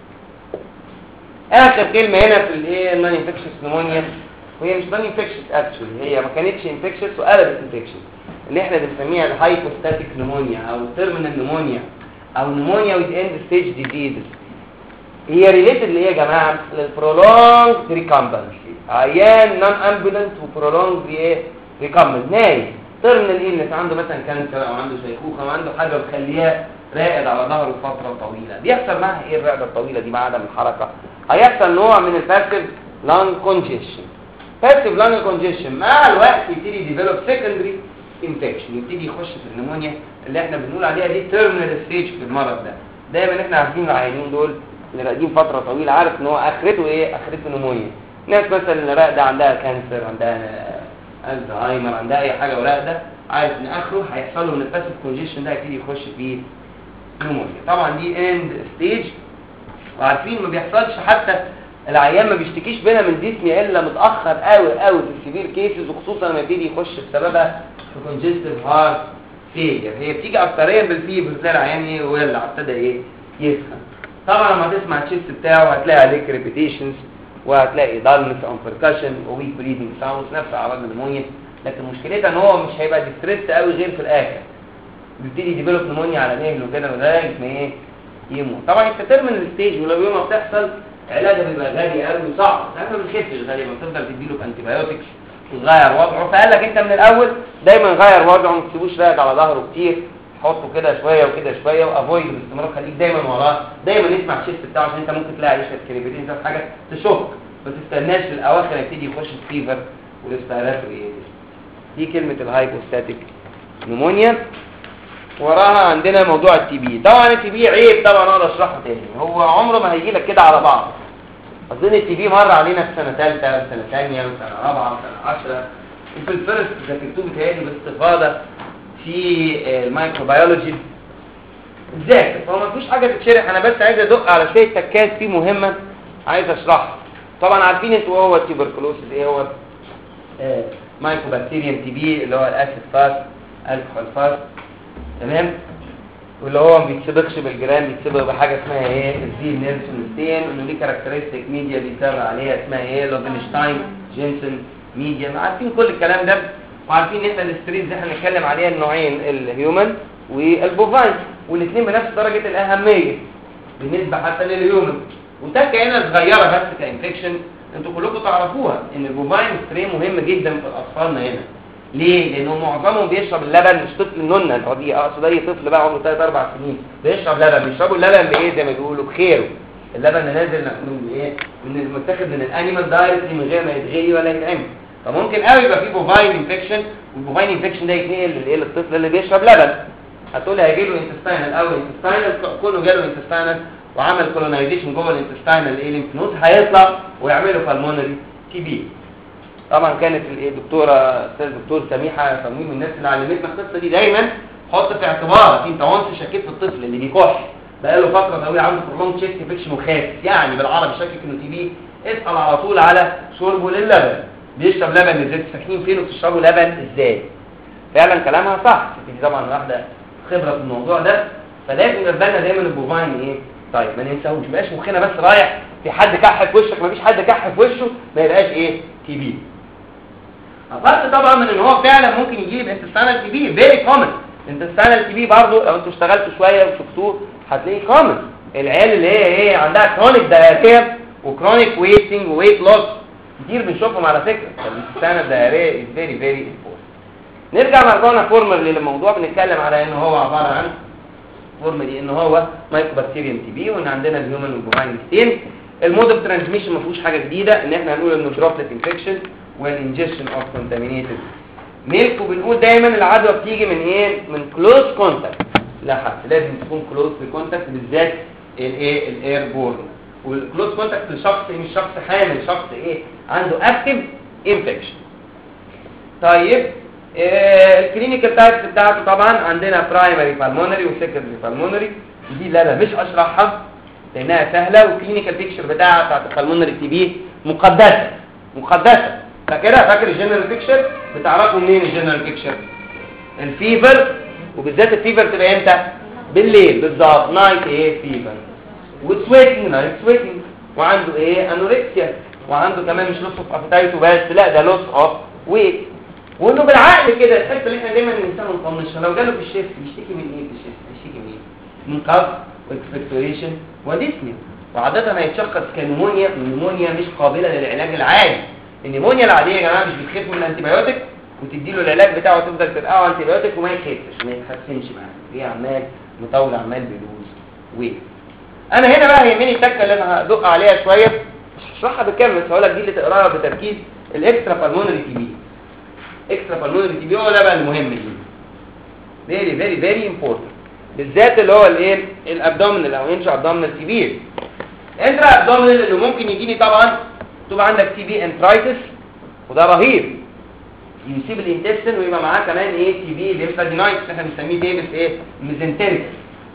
اخر كلمه هنا في الايه النون انفكشس نمونيا، وهي مش نون انفكشس اكشولي، هي ما كانتش انفكشس وقلبت انفكشس، اللي احنا بنسميها الهايبوستاتيك نمونيا او تيرمينال نمونيا او نمونيا وذ اند ستيج ديزيز. هي ريليتد اللي هي يا جماعه للبرولونج ريكامبنسي، عيان نون امبولنت وبرولونج ريكامبنس نايم تيرمينال ايلنس، عنده مثلا كانسر او عنده شيخوخه او عنده حاجه مخلياه راقد على ظهره فتره طويله. بيحصل معاها ايه الرقده الطويله دي مع عدم الحركه؟ هيحصل نوع من الباسيف لانج كونجيشن. باسيف لانج كونجيشن مع الوقت يبتدي ديفلوب سيكندري انفكشن، يبتدي يخش في النمونيا اللي احنا بنقول عليها دي تيرمينال ستيج في المرض ده. دايما احنا عارفين العيانين دول اللي راقدين فتره طويله عارف ان هو اخرته ايه؟ اخرته نمونيا. ناس مثلا اللي راقده عندها كانسر، عندها الزهايمر، عندها اي حاجه وراقده، عارف ان اخره هيحصل له من الباسيف كونجيشن ده يبتدي يخش فيه نمونيا. طبعا دي اند ستيج، وعارفين ما بيحصلش حتى العيان ما بيشتكيش بينا من ديسنيا الا متاخر قوي في السيفير كيسز، وخصوصا لما يبتدي يخش بسببها في كونجستيف هارت فيلير. هي بتيجي اكتريا بالفيبر، تلاقي العيان ايه ويولع، ابتدى ايه يسخن. طبعا لما تسمع التشيست بتاعه هتلاقي عليه كريبيتيشنز، وهتلاقي دالنس اون بيركشن وويك بريدنج ساوندز، نفس اعراض النمونيا. لكن مشكلتها ان هو مش هيبقى ديستريس قوي غير في الاخر، بيبتدي يديفلوب نمونيا على نهل وكده لغايه ما ايه يموت. طبعا التيرمينال ستيج ولو يوم ما بتحصل علاجها بيبقى غالي قوي وصعب، ما بنخفش غالبا، بتفضل تديله بانتيبيوتكس وتغير وضعه. فقال لك انت من الاول دايما غير وضعه، ما تسيبوش راقد على ظهره كتير، حطه كده شويه وكده شويه، وافويد باستمرار، خليك دايما وراه، دايما اسمع الشيست بتاعه، عشان انت ممكن تلاقي شويه كريبيتين ده حاجه تشك، ما تستناش في الاواخر يبتدي يخش الفيفر والريسبيراتوري. دي كلمه الهايبوستاتيك نمونيا. وراها عندنا موضوع التي بي. طبعا التي بي عيب طبعا اقدر اشرحه تاني، هو عمره ما هيجي لك كده على بعض. اظن التي بي مر علينا في سنه ثالثه وسنه ثانيه وسنه رابعه وسنه 10، وفي الفيرست ذاكرتوه بتهيألي باستفاضه في الميكروبيولوجي ذاكر، فهو ما فيش حاجه تتشرح. انا بس عايز ادق على شويه تكات فيه مهمه عايز اشرحها. طبعا عارفين انتوا هو التيبركلوسيس ايه هو، مايكوبكتيريم تي بي اللي هو الاسيد فاست الكحول فاست، تمام، واللي هو ما بيتسبقش بالجرام، بيتسبق بحاجه اسمها ايه الزيل نيلسون ستين، انه ليه كاركترستيك ميديا بيتابع عليها اسمها ايه لوفنشتاين جينسن ميديا. عارفين كل الكلام ده، وعارفين ان احنا الاستريز اللي احنا هنتكلم عليها النوعين الهيومن والبوفاين، والاثنين بنفس درجه الاهميه بالنسبه حتى للهيومن. وتكه هنا صغيره بس كانفكشن انتوا كلكم تعرفوها، ان البوفاين سترين مهم جدا في اطفالنا هنا. ليه؟ لانه معظمهم بيشرب اللبن، مش طفل النونه، اقصد اي طفل بقى عمره 3 4 سنين بيشرب لبن. بيشربوا اللبن بايه زي ما بيقولوا بخيره، اللبن اللي نازل من ايه من المتاخد من الانيمال دايركتلي من غير ما يتغلي ولا يتعمل. فممكن قوي يبقى فيه بوفاين انفكشن، والبوفاين انفكشن ده يتنقل للطفل اللي بيشرب لبن. هتقول هيجي له انتستاينال او انتستاينال، كونه جاله انتستاينال وعمل كولونايزيشن جوه الانتستاينال ايه ليمف هيطلع ويعمله بالمونري تي بي. طبعا كانت الدكتوره استاذ دكتور سميحه صميم من الناس اللي علمتنا القصه دي. دايما حط في اعتبارك انت وانت شكيت في الطفل اللي بيكح بقاله فتره طويله عنده برولونج تشيست انفكشن وخاف، يعني بالعربي شاكك انه تي بي، اسال على طول على شربه للبن. بيشرب لبن ازاي؟ ساكنين فين وبتشربوا لبن ازاي؟ فعلا كلامها صح. دي طبعا واحده خبره في الموضوع ده، فلازم نبقى بالنا دايما البوفاين ايه. طيب ما ننساهوش، ما يبقاش مخنا بس رايح في حد كح في وشك، ما فيش حد كح في وشه ما يبقاش ايه تي بي. افرض طبعا من ان هو فعلا ممكن يجيب انتستانال تي بي، فيري كومن. انتستانال تي بي برضه لو انتوا اشتغلتوا شويه وشفتوه هتلاقيه كومن. العيال اللي هي ايه عندها كرونيك دايريا وكرونيك ويتنج وويت لوس كتير بنشوفهم على فكره. الانتستانال دايريا از فيري فيري امبورتنت. نرجع مرجعنا فورمالي للموضوع، بنتكلم على ان هو عباره عن فورمالي ان هو مايكوبكتيريم تي بي، وان عندنا الهيومن والبوفاين ستين. المود اوف ترانسميشن ما فيهوش حاجه جديده، ان احنا هنقول انه دروبلت انفكشن والانجكشن اوف كونتامينيتد ميلك. وبنقول دايما العدوى بتيجي من ايه؟ من كلوز كونتاكت لحد، لازم تكون كلوز كونتاكت، بالذات الايه الاير بورن. والكلوز كونتاكت لشخص مش شخص حامل، شخص ايه عنده اكتيف انفكشن. طيب الكلينيكال تايبس بتاعته طبعا عندنا برايمري بالمونري وسكندري بالمونري، دي لا لا مش اشرحها لانها سهله. والكلينيكال بيكتشر بتاعت البالمونري تي بي مقدسه مقدسه. فاكر الجنرال بيكتشر؟ بتعرفوا منين الجنرال بيكتشر؟ الفيفر، وبالذات الفيفر تبقى امتى؟ بالليل بالظبط، نايت ايه فيفر، وسويتنج نايت سويتنج، وعنده ايه انوركسيا، وعنده كمان مش لوس اوف ابيتايت وبس، لا ده لوس اوف ويت. وانه بالعقل كده الحته اللي احنا دايما الانسان مطنشها، لو جاله في الشيفت يشتكي من ايه في الشيفت؟ يشتكي من ايه؟ من كف واكسبكتوريشن وديسنيا، وعاده هيتشخص كنمونيا، والنمونيا مش قابله للعلاج العادي. النمونيا العاديه يا جماعه مش بتخف من الانتيبيوتيك وتدي له العلاج بتاعه وتفضل ترقعه انتيبيوتيك وما يخفش ما يتحسنش معاه، هي عمال مطول عمال بيلوز ويت. انا هنا بقى يهمني التكه اللي انا هدق عليها شويه، مش هشرحها بالكامل بس هقول لك دي اللي تقراها بتركيز، الاكسترا بالمونري تي بي. اكسترا بالمونري تي بي هو ده بقى المهم جدا، فيري فيري فيري امبورتنت، بالذات اللي هو الايه الابدومينال او انترا ابدومينال تي بي. انترا ابدومينال اللي ممكن يجيني طبعا تبقى عندك تي بي انترايتس، وده رهيب يسيب الانتستين، ويبقى معاه كمان ايه تي بي ليمفادينايتس احنا بنسميه ديبس ايه ميزنتريك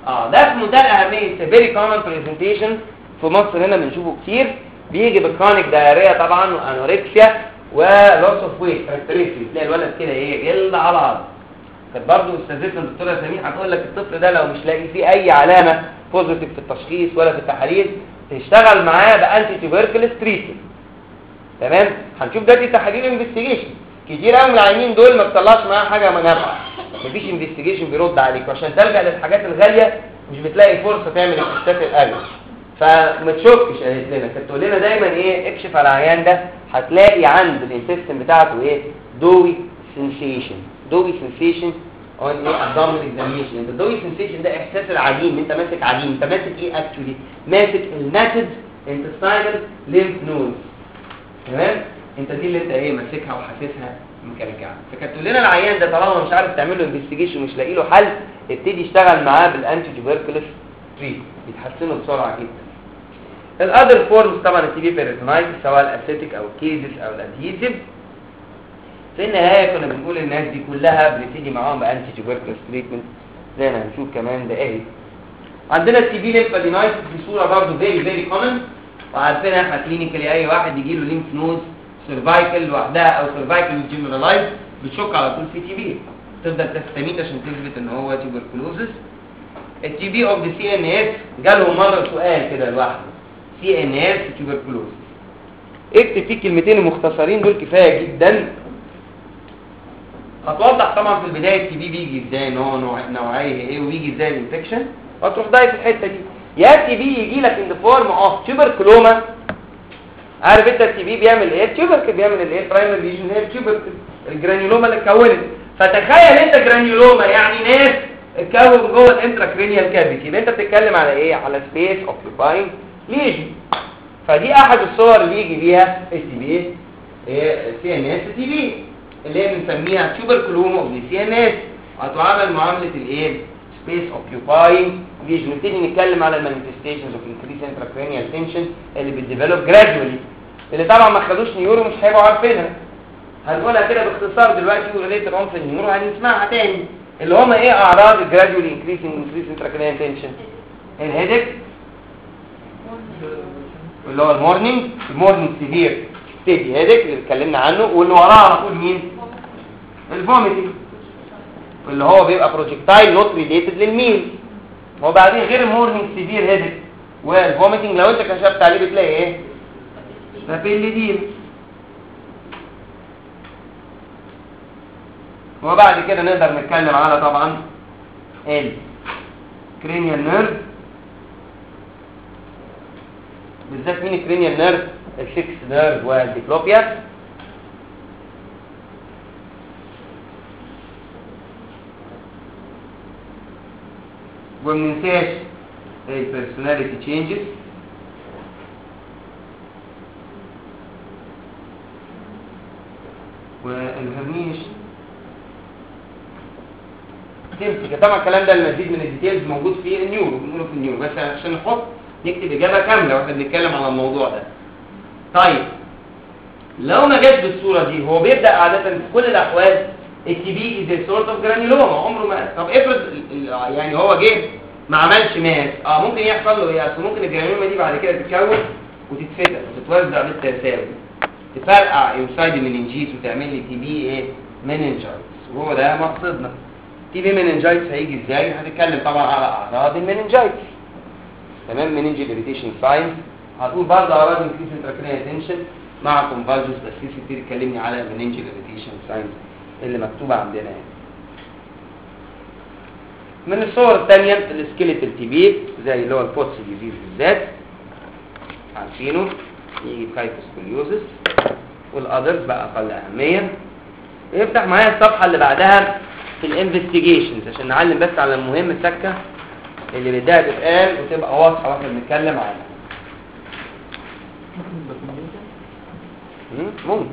ده في منتهى الاهميه. اتس فيري كومن برزنتيشن في مصر هنا بنشوفه كتير. بيجي بالكرونيك دايريا طبعا وانوركسيا ولوس اوف ويت كاركترستيك. تلاقي الولد كده ايه جلد على بعض. كانت برضه استاذتنا الدكتوره سميح هتقول لك الطفل ده لو مش لاقي فيه اي علامه بوزيتيف في التشخيص ولا في التحاليل تشتغل معاه بانتي تيوبركلس تريتمنت. تمام. هنشوف دلوقتي تحاليل انفستيجيشن كتير قوي من العيانين دول ما بتطلعش معاها حاجه نافعه. مفيش انفستيجيشن بيرد عليك، وعشان تلجا للحاجات الغاليه مش بتلاقي فرصه تعمل اكتشاف الاجل. فما تشكش قالت لنا، كانت تقول لنا دايما ايه اكشف على العيان ده هتلاقي عند الانتستين بتاعته ايه دوي سنسيشن. دوي سنسيشن اون ايه ابدومينال اكزامينشن. انت الدوي سنسيشن ده احساس العجين، انت ماسك عجين. انت ماسك ايه اكشولي؟ ماسك الماتد انتستينال ليمف نودز. تمام. انت دي اللي انت ايه ماسكها وحاسسها مكلكعه. فكانت تقول لنا العيان ده طالما مش عارف تعمل له انفستيجيشن ومش لاقي له حل ابتدي اشتغل معاه بالانتي تيوبركلس تريت، بيتحسنوا بسرعه جدا. الاذر فورمز طبعا التي بي بيريتونايتس سواء الاسيتيك او الكيزس او الادهيسيف. في النهايه كنا بنقول الناس دي كلها بنبتدي معاهم بانتي تيوبركلس تريتمنت زي ما هنشوف كمان دقايق. عندنا التي بي ليمفادينايتس بصوره برضه فيري كومن وعارفينها احنا كلينيكالي. اي واحد يجي له ليمف نود سيرفايكال لوحدها او سيرفايكال جنرالايز بتشك على طول في تي بي. تفضل تستميت عشان تثبت ان هو تيوبركلوزس. التي بي اوف ذا سي ان اس جالهم مره سؤال كده لوحده سي ان اس تيوبركلوزس. اكتب فيه كلمتين المختصرين دول كفايه جدا. هتوضح طبعا في البدايه التي بي بيجي ازاي، نوعيه ايه وبيجي ازاي الانفكشن، وتروح ضايف الحته دي. يا تي بي يجي لك ان ذا فورم اوف تيوبركلوما. عارف انت التي بي بيعمل ايه؟ التيوبركل بيعمل الايه؟ برايمري ليجن هي التيوبركل الجرانيولوما اللي اتكونت. فتخيل انت جرانيولوما يعني ناس اتكون جوه الانتراكرينيال كافيتي. يبقى انت بتتكلم على ايه؟ على سبيس اوكيباينج ليجن. فدي احد الصور اللي يجي بيها التي بي سي ان اس تي بي اللي هي بنسميها تيوبركلوما اوف سي ان اس. هتعامل معامله الايه؟ سبيس اوكيباينج ليجن. نبتدي نتكلم على المانيفستيشنز اوف انكريس انتراكرينيال تنشن اللي بتديفلوب جرادولي، اللي طبعا ما خدوش نيورو مش هيبقوا عارفينها. هنقولها كده باختصار دلوقتي وريليتد اون في النيورو هنسمعها تاني. اللي هم ايه اعراض الجرادولي انكريس انتراكرينيال تنشن؟ الهيدك اللي هو المورنينج سيفير ستيدي هيدك اللي اتكلمنا عنه، واللي وراه على طول مين؟ الفوميتنج اللي هو بيبقى بروجكتايل نوت ريليتد للميل. وبعدين غير المورنينج سيفير هيدك والفوميتنج لو انت كشفت عليه بتلاقي ايه؟ بابيليديم. وبعد كده نقدر نتكلم على طبعا الكرينيال نيرف، بالذات مين الكرينيال نيرف؟ السكس نيرف والديبلوبيا. ومننساش البيرسوناليتي تشينجز والهرنيش تمسك. طبعا الكلام ده المزيد من الديتيلز موجود في النيورو، بنقوله في النيورو بس عشان نحط نكتب اجابه كامله واحنا بنتكلم على الموضوع ده. طيب لو ما جاش بالصوره دي هو بيبدا عاده في كل الاحوال التي بي از سورت اوف جرانيولوما عمره ما. طب افرض يعني هو جه ما عملش ماس ممكن يحصل له ايه؟ اصل ممكن الجرانيولوما دي بعد كده تتكون وتتفتح وتتوزع بالتساوي تفرقع انسايد مننجيس وتعمل لي تي بي ايه؟ مننجايتس. وهو ده مقصدنا. تي بي مننجايتس هيجي ازاي؟ هنتكلم طبعا على اعراض المننجايتس. تمام. مننجيال اريتيشن ساينز. هتقول برضه اعراض انكريس انتراكرينيال تنشن مع كونفالجنس، بس في كتير اتكلمني على مننجيال اريتيشن ساينز اللي مكتوبه عندنا يعني. من الصور الثانيه السكيليتال تي بي زي اللي هو البوتس ديزيز بالذات عارفينه يجي بكايفوسكوليوزس، والاذرز بقى اقل اهميه. يفتح معايا الصفحه اللي بعدها في الانفستيجيشنز عشان نعلم بس على المهم السكه اللي بدها تتقال وتبقى واضحه واحنا بنتكلم عنها. ممكن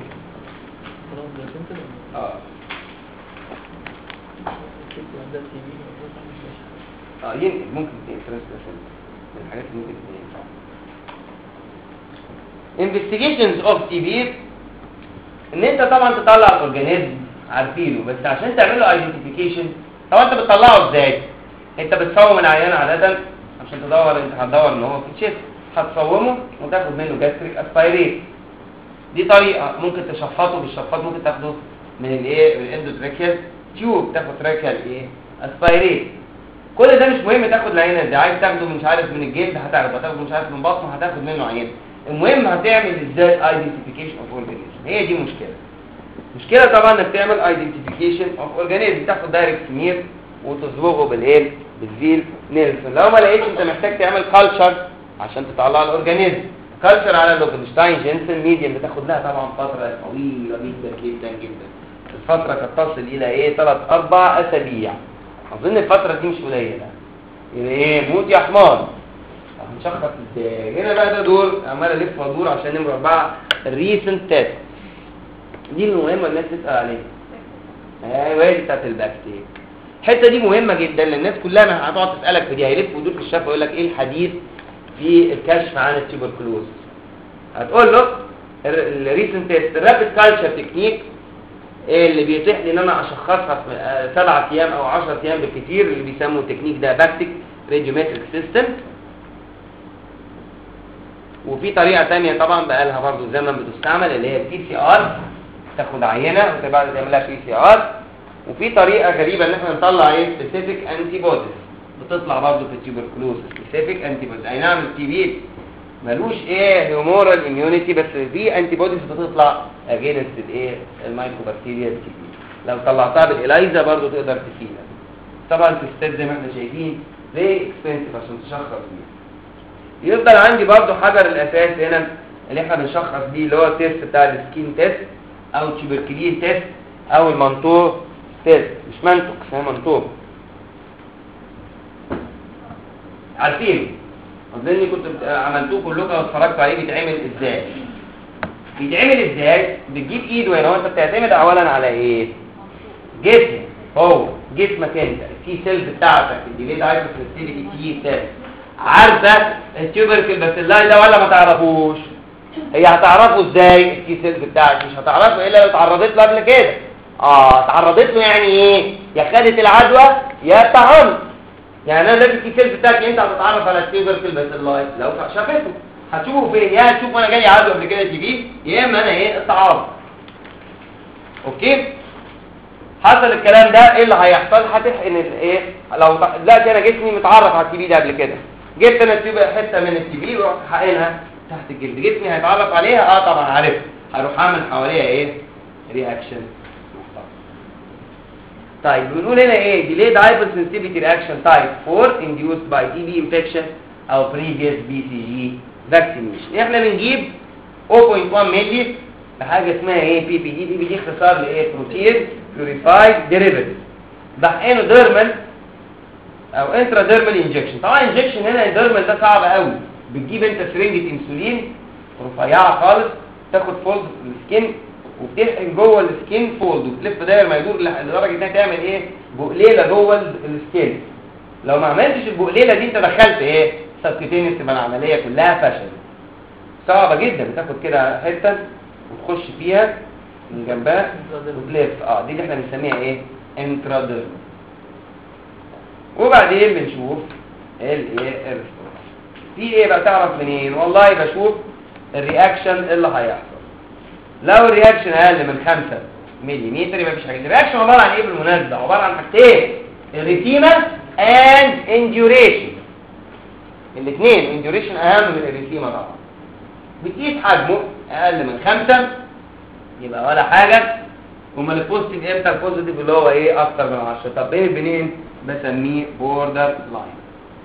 ينقل ممكن تنترست من الحاجات اللي ممكن تنفع. investigations of TB ان انت طبعا تطلع الاورجانيزم عارفينه، بس عشان تعمل له ايدنتيفيكيشن طبعا انت بتطلعه ازاي؟ انت بتصوم العيان عاده عشان تدور، انت هتدور ان هو في تشيست، هتصومه وتاخد منه جاستريك اسبيريت. دي طريقه. ممكن تشفطه بالشفاط، ممكن تاخده من الايه الاندوتراكيال تيوب، تاخد تراكيال ايه اسبيريت. كل ده مش مهم تاخد العينه دي، عايز تاخده مش عارف من الجلد هتاخده مش عارف من بطنه هتاخد منه عينه. المهم هتعمل ازاي ايدنتيفيكيشن اوف اورجانيزم، هي دي مشكله طبعا انك تعمل ايدنتيفيكيشن اوف اورجانيزم. تاخد دايركت سمير وتصبغه بالايه بالفيل نيلسون. لو ما لقيتش انت محتاج تعمل كلتشر عشان تطلع الاورجانيزم. كلتشر على لوكنشتاين جينسن ميديم بتاخد لها طبعا فتره طويله جدا. الفتره قد تصل الى ايه 3-4 اسابيع. اظن الفتره دي مش قليله. يبقى ايه موت يا حمار. هنشخص ازاي؟ هنا بقى ده دور عمال الف وادور عشان نمر 4 الريسنت تيست. دي المهمه الناس تسال عليها. ايوه دي بتاعت الباكتيريا. الحته دي مهمه جدا للناس كلها. ما هتقعد تسالك في دي، هيلف ويدور في الشفه ويقول لك ايه الحديث في الكشف عن التيوبركلوز. هتقول له الريسنت تيست الرابيد كالتشر تكنيك اللي بيتيح لي ان انا اشخصها في 7 ايام او 10 ايام بالكثير، اللي بيسموه التكنيك ده باكتيك راديومتريك سيستم. وفي طريقه ثانيه طبعا بقى لها برضه زمن بتستعمل اللي هي البي سي ار، تاخد عينه وتبعد تعملها بي سي ار. وفي طريقه غريبه ان احنا نطلع ايه سبيسيفيك انتي بوديز بتطلع برضه في التيوبركلوز. سبيسيفيك انتي بوديز اي نعم التي بي ملوش ايه هيومورال اميونيتي، بس في انتي بوديز بتطلع اجينست الايه المايكوبكتيريا تي بي. لو طلعتها بالإلايزا برضه تقدر تفيدك. طبعا التستات زي ما احنا شايفين ليه اكسبنسيف عشان تشخص بيه. يفضل عندي برضه حجر الاساس هنا اللي احنا بنشخص بيه اللي هو التيست بتاع السكين تيست او تيوبركلين تيست او المنطور تيست. مش منطق اسمها منطور. عارفين اظني كنت عملتوه كلكم واتفرجتوا عليه بيتعمل ازاي. بتجيب ايد وهنا وانت بتعتمد اولا على ايه جسم. هو جسمك انت التي سيلز بتاعتك الديليد هايبرسنسيتيفيتي تي سيلز عارفه التيوبركل باسيلاي ده ولا ما تعرفوش؟ هي هتعرفه ازاي التي سيلز بتاعتك؟ مش هتعرفه الا لو اتعرضت له قبل كده. اتعرضت له يعني ايه؟ يا خدت العدوى يا اتهمت. يعني انا لازم التي سيلز بتاعتي انت هتتعرف على التيوبركل باسيلاي لو شافته هتشوفه فين؟ يا تشوف وانا جاي عدوى قبل كده تي بي، يا اما انا ايه اتعرض. اوكي حصل الكلام ده ايه اللي هيحصل؟ هتحقن الايه لو دلوقتي انا جسمي متعرف على التي بي ده قبل كده، جبت انا حته من التي بي ورحت حقنها تحت الجلد، جسمي هيتعرف عليها طبعا عارفها، هروح اعمل حواليها ايه رياكشن. طيب بنقول هنا ايه delayed hypersensitivity reaction type 4 induced by TB infection او previous BCG vaccination. احنا بنجيب 0.1 مللي بحاجه اسمها ايه بي بي دي اختصار لايه بروتين بلوريفايد ديريفاتيف، بحقنه ديرمال او انترا ديرمال انجكشن. طبعا انجكشن هنا الديرمال ده صعب قوي. بتجيب انت سرنجه انسولين رفيعه خالص، تاخد فولد في السكين وبتحقن جوه السكين فولد وتلف داير ما يدور لدرجه انها تعمل ايه بقليله جوه السكين. لو ما عملتش البقليله دي انت دخلت ايه سبكتينيس، تبقى العمليه كلها فشل. صعبه جدا. بتاخد كده حته وتخش فيها من جنبها وتلف. دي اللي احنا بنسميها ايه انتراديرمال. وبعدين بنشوف الايه الريسبونس. في ايه بقى تعرف منين؟ والله بشوف الرياكشن اللي هيحصل. لو الرياكشن اقل من 5 ملم يبقى مفيش حاجه. الرياكشن عباره عن ايه بالمناسبه؟ عباره عن حاجتين، الريتيما اند انديوريشن. الاثنين انديوريشن اهم من الريتيما طبعا. بتقيس حجمه اقل من 5 يبقى ولا حاجه. امال البوزيتيف امتى؟ البوزيتيف اللي هو ايه اكتر من 10. طب بين البنين بسميه بوردر لاين.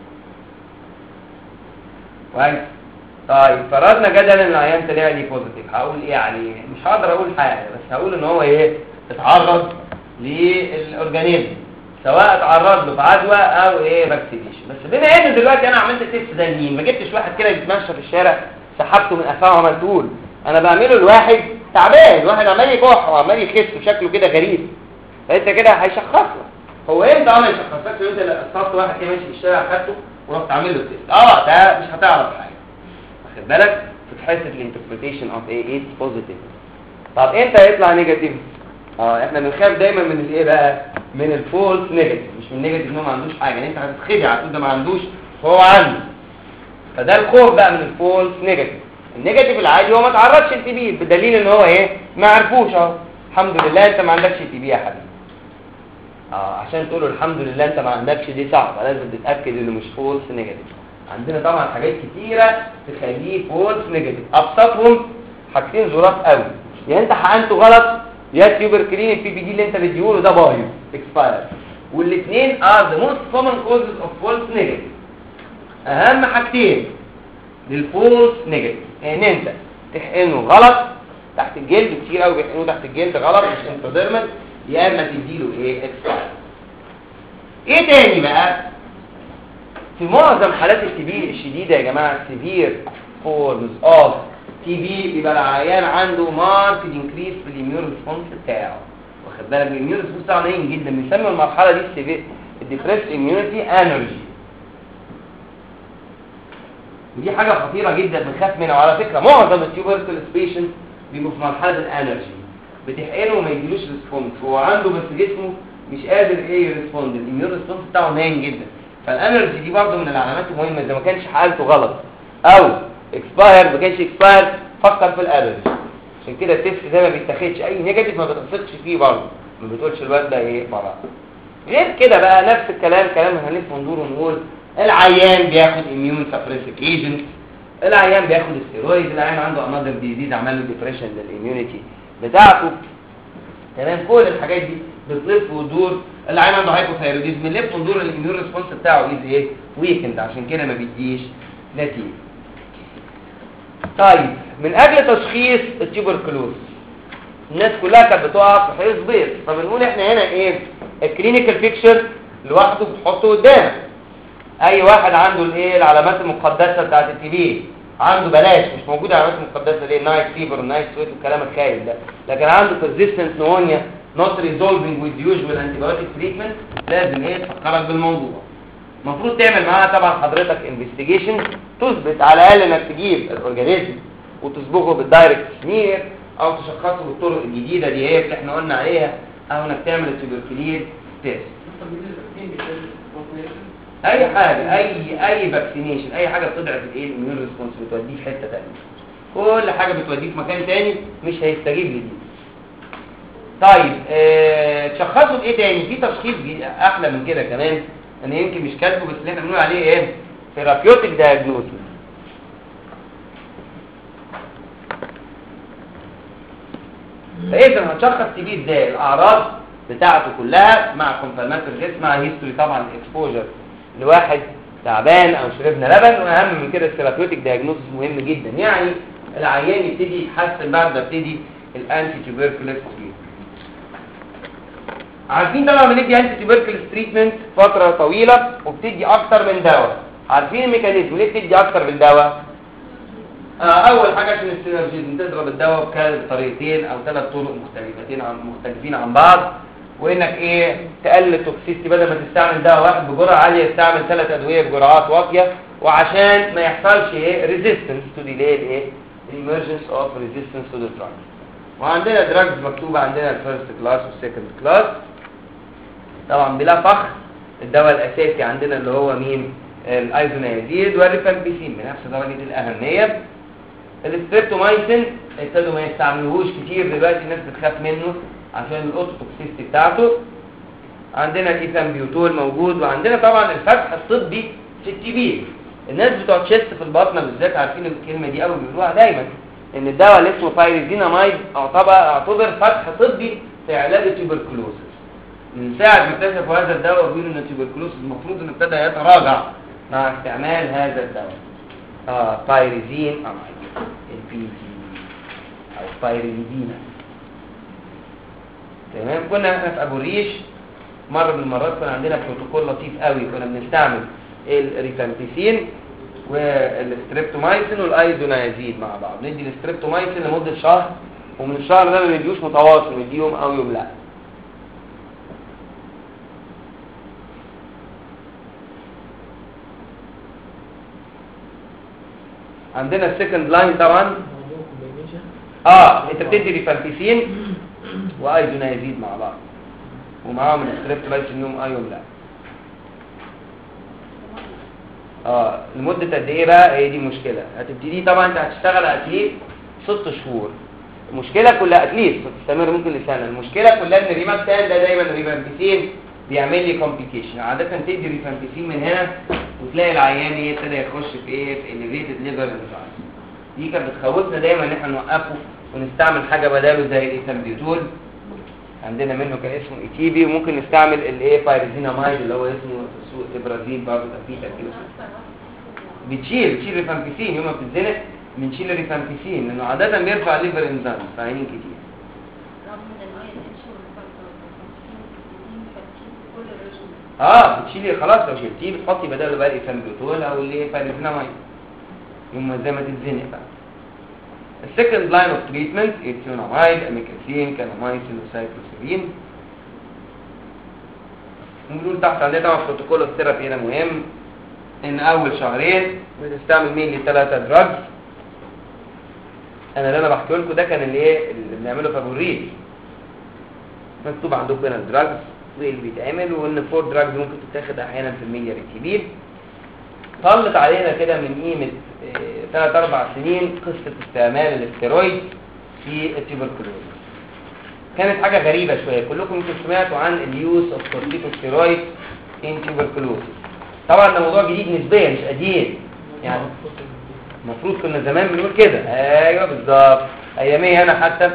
كويس. طيب فرضنا جدلا ان العيان طلع لي بوزيتيف، هقول ايه عليه؟ مش هقدر اقول حاجه، بس هقول ان هو ايه اتعرض للاورجانيزم، سواء اتعرض له بعدوى او ايه فاكسينيشن. بس بما ان دلوقتي انا عملت تيست ده لمين؟ ما جبتش واحد كده يتمشى في الشارع سحبته من قفاه وعملت تقول انا بعمله لواحد تعبان، واحد عمال يكح وعمال يخس وشكله كده غريب، فانت كده هيشخص لك. هو امتى ما يشخصكش؟ انت اللي اصطدت واحد كده ماشي في الشارع خدته ورحت عامل له تيست، ده مش هتعرف حاجه. واخد بالك؟ بتحسب الانتربريتيشن اوف ايه بوزيتيف. طب امتى هيطلع نيجاتيف؟ احنا بنخاف دايما من الايه بقى؟ من الفولس نيجاتيف، مش من النيجاتيف ان هو ما عندوش حاجه، يعني انت هتتخدع هتقول ده ما عندوش وهو عنده. فده الخوف بقى من الفولس نيجاتيف. النيجاتيف العادي هو ما تعرضش للتي بي، بدليل ان هو ايه ما عرفوش اهو. الحمد لله انت ما عندكش تي بي يا حبيبي. عشان تقولوا الحمد لله انت ما عندكش دي صعبه، لازم تتاكد انه مش فولس نيجاتيف. عندنا طبعا حاجات كتيره تخليه فولس نيجاتيف، ابسطهم حاجتين ظراف قوي، يا انت حقنته غلط يا تيوبركلين البي بي دي اللي انت بتديهوله ده بايظ اكسباير، والاثنين ار ذا موست كومن كوزز اوف فولس نيجاتيف. اهم حاجتين للفولس نيجاتيف ان انت تحقنه غلط تحت الجلد، كتير قوي بيحقنوه تحت الجلد غلط مش انتروديرمال، يا اما تديله ايه اكسباير. ايه تاني بقى؟ في معظم حالات التي بي الشديده يا جماعه سيفير فورمز اوف تي بي بيبقى العيان عنده ماركت انكريس في الاميون ريسبونس بتاعه، واخد بالك الاميون ريسبونس بتاعه نايم جدا، بنسمي المرحله دي السيفير الديبريس اميونيتي انرجي، ودي حاجه خطيره جدا بنخاف منها. وعلى فكره معظم التيوبركلوز بيشنت بيبقوا في مرحله الانرجي، بتحقنه وما يجيلوش ريسبونس، هو عنده بس جسمه مش قادر ايه يريسبوند، الاميون ريسبونس بتاعه نايم جدا. فالانرجي دي برضه من العلامات المهمه، اذا ما كانش حالته غلط او اكسباير ما كانش اكسباير فكر في الانرجي. عشان كده التست ده ما بيتاخدش اي نيجاتيف، ما بتثقش فيه برضه، ما بتقولش الواد ده ايه مرض. غير كده بقى نفس الكلام هنلف وندور ونقول العيان بياخد اميون سبريسيف ايجنت، العيان بياخد ستيرويد، العيان عنده انذر ديزيز عمل له ديبريشن للاميونيتي بتاعته، تمام. كل الحاجات دي بتلف وتدور. العيان عنده هايبوثايروديزم، بنلف وندور الاميون ريسبونس بتاعه از ايه ويكند، عشان كده ما بيديش نتيجه. طيب من اجل تشخيص التيوبركلوز الناس كلها كانت بتقع في حيز بيض، فبنقول احنا هنا ايه الكلينيكال بيكتشر لوحده بتحطه قدامك. اي واحد عنده الايه العلامات المقدسه بتاعت التي بي عنده، بلاش مش موجوده علامات مقدسه ليه نايت فيبر ونايت سويت والكلام الخايب ده، لكن عنده persistent pneumonia not resolving with usual antibiotic treatment لازم ايه تفكرك بالموضوع. المفروض تعمل معاها طبعا حضرتك انفستيجيشن تثبت على الاقل انك تجيب الاورجانيزم وتصبغه بالدايركت سمير او تشخصه بالطرق الجديده دي هي اللي احنا قلنا عليها، او انك تعمل التوبركلين تيست. اي حاجه اي فاكسينيشن اي حاجه بتضعف الايه الاميون ريسبونس بتوديه في حته ثانيه، كل حاجه بتوديه في مكان ثاني مش هيستجيب لدي. طيب تشخصوا بايه تاني؟ في تشخيص احلى من كده كمان، انا يمكن مش كاتبه بس اللي احنا بنقول عليه ايه ثيرابيوتيك دايجنوستس. فاذا هتشخص تي بي ازاي؟ الاعراض بتاعته كلها مع كونفيرماتوري تيست مع هيستوري طبعا اكسبوجر لواحد تعبان او شربنا لبن، واهم من كده الثيرابيوتيك دايجنوستس مهم جدا، يعني العيان يبتدي يتحسن بعد ما يبتدي الانتي تيوبركلوز تريتمنت. عارفين طبعا بندي انتي تيوبركلوز تريتمنت فتره طويله وبتدي اكتر من دواء، عارفين الميكانيزم ليه بتدي اكتر من دواء؟ اول حاجه عشان السينرجيزم تضرب الدواء بطريقتين او 3 طرق مختلفين عن بعض، وانك ايه تقلل التوكسيستي، بدل ما تستعمل دواء واحد بجرعه عاليه تستعمل 3 ادويه بجرعات واطيه، وعشان ما يحصلش ايه ريزيستنس تو ديلي ايه emergence of resistance to the drug. وعندنا دراجز مكتوبه عندنا الفيرست كلاس والسكند كلاس طبعا بلا فخر. الدواء الاساسي عندنا اللي هو مين؟ الايزونيازيد والريفامبيسين بنفس درجه الاهميه. الستريبتومايسين ابتدوا ما يستعملوهوش كتير دلوقتي، الناس بتخاف منه عشان الاوتوتوكسيستي بتاعته. عندنا الايثامبيوتول موجود، وعندنا طبعا الفتح الطبي في التي بي. الناس بتوع تشيست في البطنه بالذات عارفين الكلمه دي قوي، بيقولوها دايما ان الدواء اللي اسمه بايريزيناميد اعتبر فتح طبي في علاج التوبركلوسس. من ساعه ما اكتشفوا هذا الدواء بيقولوا ان التوبركلوسس المفروض ان ابتدى يتراجع مع استعمال هذا الدواء. بايريزين اميد البي جي او بايريزينا. تمام. كنا احنا في ابو الريش مره من المرات كان عندنا بروتوكول لطيف قوي، كنا بنستعمل الريفامبيسين والستريبتومايسين والايزونيازيد مع بعض. ندي الستريبتومايسين لمده شهر، ومن الشهر ده ما نديهوش متواصل، نديه يوم او يوم لا. عندنا السكند لاين طبعا انت بتدي ريفامبيسين وايزونيازيد مع بعض، ومعاهم الستريبتولايسينوم ايون لا. لمده قد ايه بقى؟ هي دي المشكله. هتبتدي طبعا انت هتشتغل اتليست 6 شهور. المشكله كلها اتليست تستمر ممكن لسنه. المشكله كلها ان الريمابتان ده دايما الريفامبيسين بيعمل لي كومبليكيشن. عاده تدي ريفامبيسين من هنا وتلاقي العيان ابتدى يخش في في elevated liver enzymes. دي كانت بتخوفنا دايما ان احنا نوقفه ونستعمل حاجه بداله زي الايثامبيوتول. عندنا منه كان اسمه ايتيبي، وممكن نستعمل بايريزيناميد اللي هو اسمه في السوق البرازيل برضه في تركيبه بتشيل ريفامبيسين. يوم ما بتتزنق بنشيل الريفامبيسين لانه عاده بيرفع الليفر انزيم في عينين كتير. بتشيلي خلاص، لو شلتيه بتحطي بداله بقى الايثامبيوتول او بايريزيناميد يوم ما زي ما تتزنق بقى. السكند لاين اوف تريتمنت ايثيوناميد، اميكاسين، كانامايسين، وسايكلوسيرين. نقول تحت عندنا طبعا بروتوكول الثيرابي هنا مهم، ان اول شهرين بتستعمل مين ل3 دراجز. اللي انا بحكي لكم ده كان اللي بنعمله فابوريت، مكتوب عندكم هنا الدراجز وايه اللي بيتعمل، وان 4 دراجز ممكن تتاخد احيانا في المية ريتيبيل. طلت علينا كده من قيمه 3-4 سنين قصه استعمال الاستيرويد في التيوبركلوز. كانت حاجه غريبه شويه، كلكم يمكن سمعتوا عن اليوز اوف كورتيكوستيرويد ان تيوبركلوز. طبعا ده موضوع جديد نسبيا مش قديم، يعني المفروض كنا زمان بنقول كده. ايوه بالظبط، ايامي انا حتى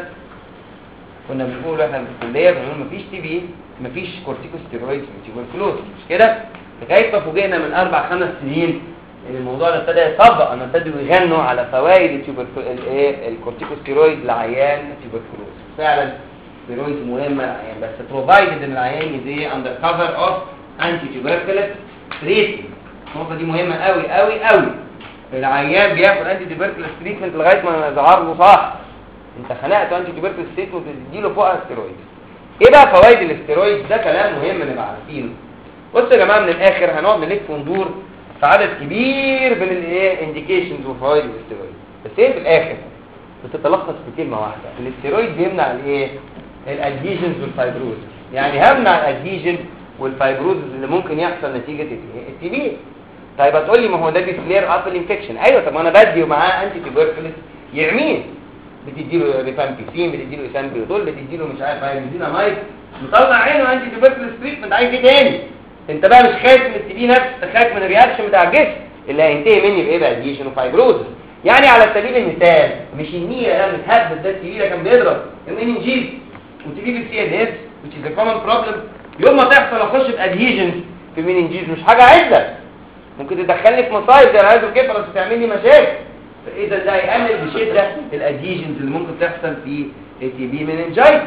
كنا بنقول احنا في الكليه بنقول مفيش تي بي، مفيش كورتيكوستيرويد في تيوبركلوز، مش كده؟ لغايه ما فوجئنا من 4-5 سنين ان الموضوع ده ابتدى يطبق، ان ابتدوا يغنوا على فوائد الكورتيكوستيرويد لعيان التيوبركلوز. فعلا ستيرويد مهمه للعيان، بس بروفايدد ان العيان يزي اندر كفر اوف انتي تيوبركلوز تريتمنت. النقطه دي مهمه قوي قوي قوي. العيان بياخد انتي تيوبركلوز تريتمنت لغايه ما يظهر له صح. انت خنقت انتي تيوبركلوز تريتمنت وتديله فوقها ستيرويد. ايه بقى فوائد الاستيرويد؟ ده كلام مهم نبقى عارفينه. بصوا يا جماعه، من الاخر هنقعد نلف وندور في عدد كبير من الانديكيشنز وفوائد الاستيرويد، بس ايه في الاخر بتتلخص في كلمه واحده: الاستيرويد بيمنع الادهيجنز والفايبروز. يعني همنع الادهيجن والفايبروز اللي ممكن يحصل نتيجه التي بي. طيب هتقول لي ما هو ده بيفلير اب الانفكشن. ايوه، طب انا بدي ومعاه انتي تيوبركلوز يعميه، بتديله ريفامبيسين، بتديله ايثامبيوتول، بتديله مش عارف بايريزيناميد، مطلع عينه انتي تيوبركلوز تريتمنت. عايز ايه تاني؟ انت بقى مش خايف من التي بي نفسه، انت خايف من الرياكشن بتاع الجسم اللي هينتهي مني بايه؟ بادهيجن وفايبروز. يعني على سبيل المثال، مش النيه ده متهبب، ده التي بي ده كان بيضرب المننجيز والتي بي بالسي ان اس which is a common problem. يوم ما تحصل اخش بادهيجنز في المننجيز مش حاجه عزه، ممكن تدخلني في مصايب زي العياذ بالله بس تعمل لي مشاكل. فاذا ده هيقلل بشده الادهيجنز اللي ممكن تحصل في التي بي مننجايتس.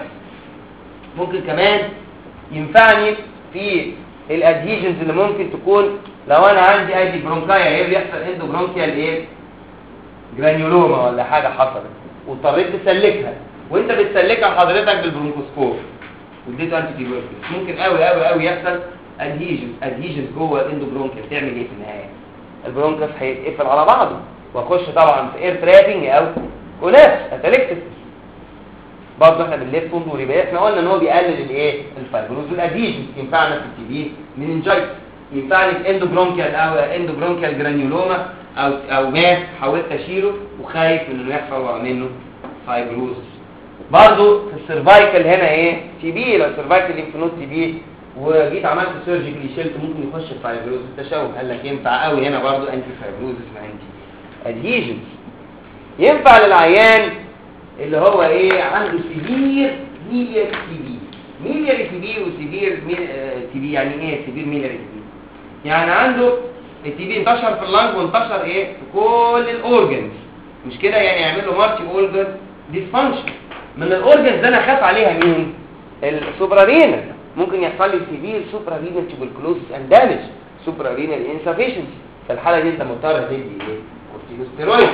ممكن كمان ينفعني في الادهيجنز اللي ممكن تكون لو انا عندي ايدي برونكايا، ايه بيحصل؟ اندو برونكيال جرانيولوما ولا حاجه حصلت واضطريت تسلكها، وانت بتسلكها حضرتك بالبرونكوسكوب واديته انتي تيوبركلوز، ممكن قوي قوي قوي يحصل ادهيجنز جوه الاندو برونكيال. تعمل ايه في النهايه؟ البرونكس هيتقفل على بعضه واخش طبعا في اير ترابنج او كولابس اتلكتس. برضه احنا بنلف وندور، يبقى احنا قلنا ان هو بيقلل الفايبروز والادهيجنز. ينفعنا في التي بي مننجايتس، ينفعني في اندوبرونكيال او اندوبرونكيال جرانيولوما او ماس حاولت اشيله وخايف من انه يحصل منه فايبروز. برضه في السيرفايكال هنا تي بي، لو سيرفايكال ليمفنود تي بي وجيت عملت سيرجيكلي شلت ممكن يخش في فايبروز. التشوه قال لك ينفع قوي هنا برضه انتي فايبروز وانتي ادهيجنز. ينفع للعيان اللي هو عنده سيفير ميلياري تي بي. ميلياري تي بي وسيفير تي بي يعني ايه سيفير ميلياري تي بي؟ يعني عنده التي بي انتشر في اللنج وانتشر في كل الاورجنز، مش كده؟ يعني يعمل له مالتي اورجن ديسفانكشن. من الاورجنز ده انا خاف عليها مين؟ السوبرارينال. ممكن يحصل لي سيفير سوبرارينال تيوبركلوزس اند دامج، سوبرارينال انسفيشنسي. في الحاله دي انت مضطر تدي كورتيكوستيرويد.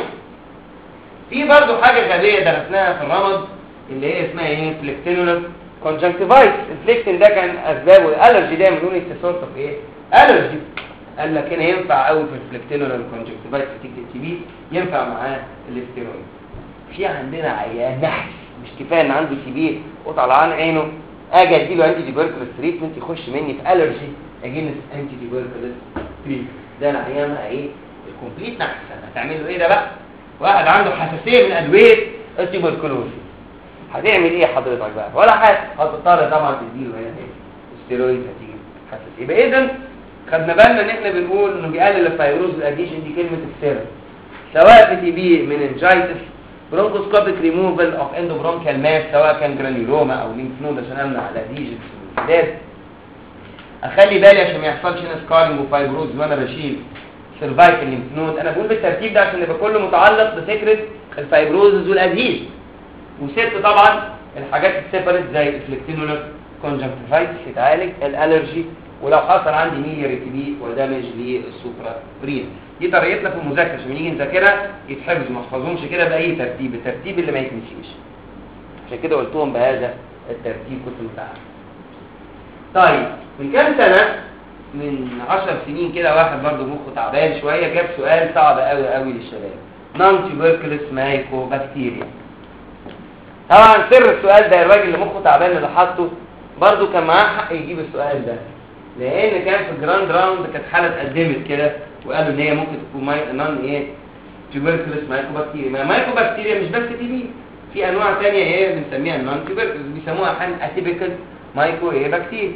في برضه حاجه غبيه درسناها في الرمد اللي هي اسمها فليكتينولار كونجكتيفايتس. الفليكتين ده كان اسبابه الالرجي، ده بنقول السورس اوف الرجي. قال لك هنا ينفع قوي في الفليكتينولار كونجكتيفايتس نتيجه التي بي، ينفع معاه الاستيرويد. في عندنا عيان نحس، مش كفايه ان عنده تي بي وطلعان عينه اجي اديله انتي تيوبركلوز تريتمنت يخش مني في الرجي اجينست انتي تيوبركلوز تريتمنت. ده العيان ايه الكومبليت نحس. هتعمل له ايه ده بقى؟ واحد عنده حساسيه من ادويه التيوبركلوز، هتعمل ايه حضرتك بقى؟ ولا حاجه، هتضطر طبعا تديله هنا ايه ستيرويد هتيجي حساسيه. يبقى اذا خدنا بالنا ان احنا بنقول انه بيقلل الفايبروز والاديشن، دي كلمه السر، سواء في تي بي مننجايتس، برونكوسكوبيك ريموفال اوف اندوبرونكيال ماس، سواء كان جرانيولوما او ليمف نود عشان امنع الاديجنز والانسداد. اخلي بالي عشان ما يحصلش هنا سكارنج وفايبروز وانا بشيل سيرفايكال ليمف نود. انا بقول بالترتيب ده عشان يبقى كله متعلق بفكره الفايبروزز والاديجن. وست طبعا الحاجات السيبريت زي الفلكتينولر كونجكتيفايتس يتعالج، الالرجي، ولو حصل عندي ميلياري تي بي ودامج للسوبرا برين. دي طريقتنا في المذاكره عشان نيجي نذاكرها يتحفظوا، ما تحفظهمش كده باي ترتيب، الترتيب اللي ما يتنسيش. عشان كده قلتهم بهذا الترتيب كنت متعب. طيب من كام سنه، من 10 سنين كده، واحد برضه مخه تعبان شويه جاب سؤال صعب قوي قوي للشباب، نون تيوبركلوس مايكو بكتيريا. طبعا سر السؤال ده الراجل اللي مخه تعبان اللي حاطه برضه كان معاه حق يجيب السؤال ده، لان كان في الجراند راوند كانت حاله اتقدمت كده وقالوا ان هي ممكن تكون نون ايه تيوبركلوس مايكو بكتيريا. ما مايكو بكتيريا مش بس تي بي، في انواع ثانيه ايه بنسميها نون تيوبركلوس، بيسموها احيانا اتيبيكال مايكو ايه بكتيريا.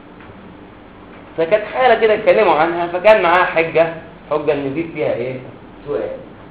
فكانت حاله كده اتكلموا عنها، فكان معاه حجه نضيف فيها ايه سؤال.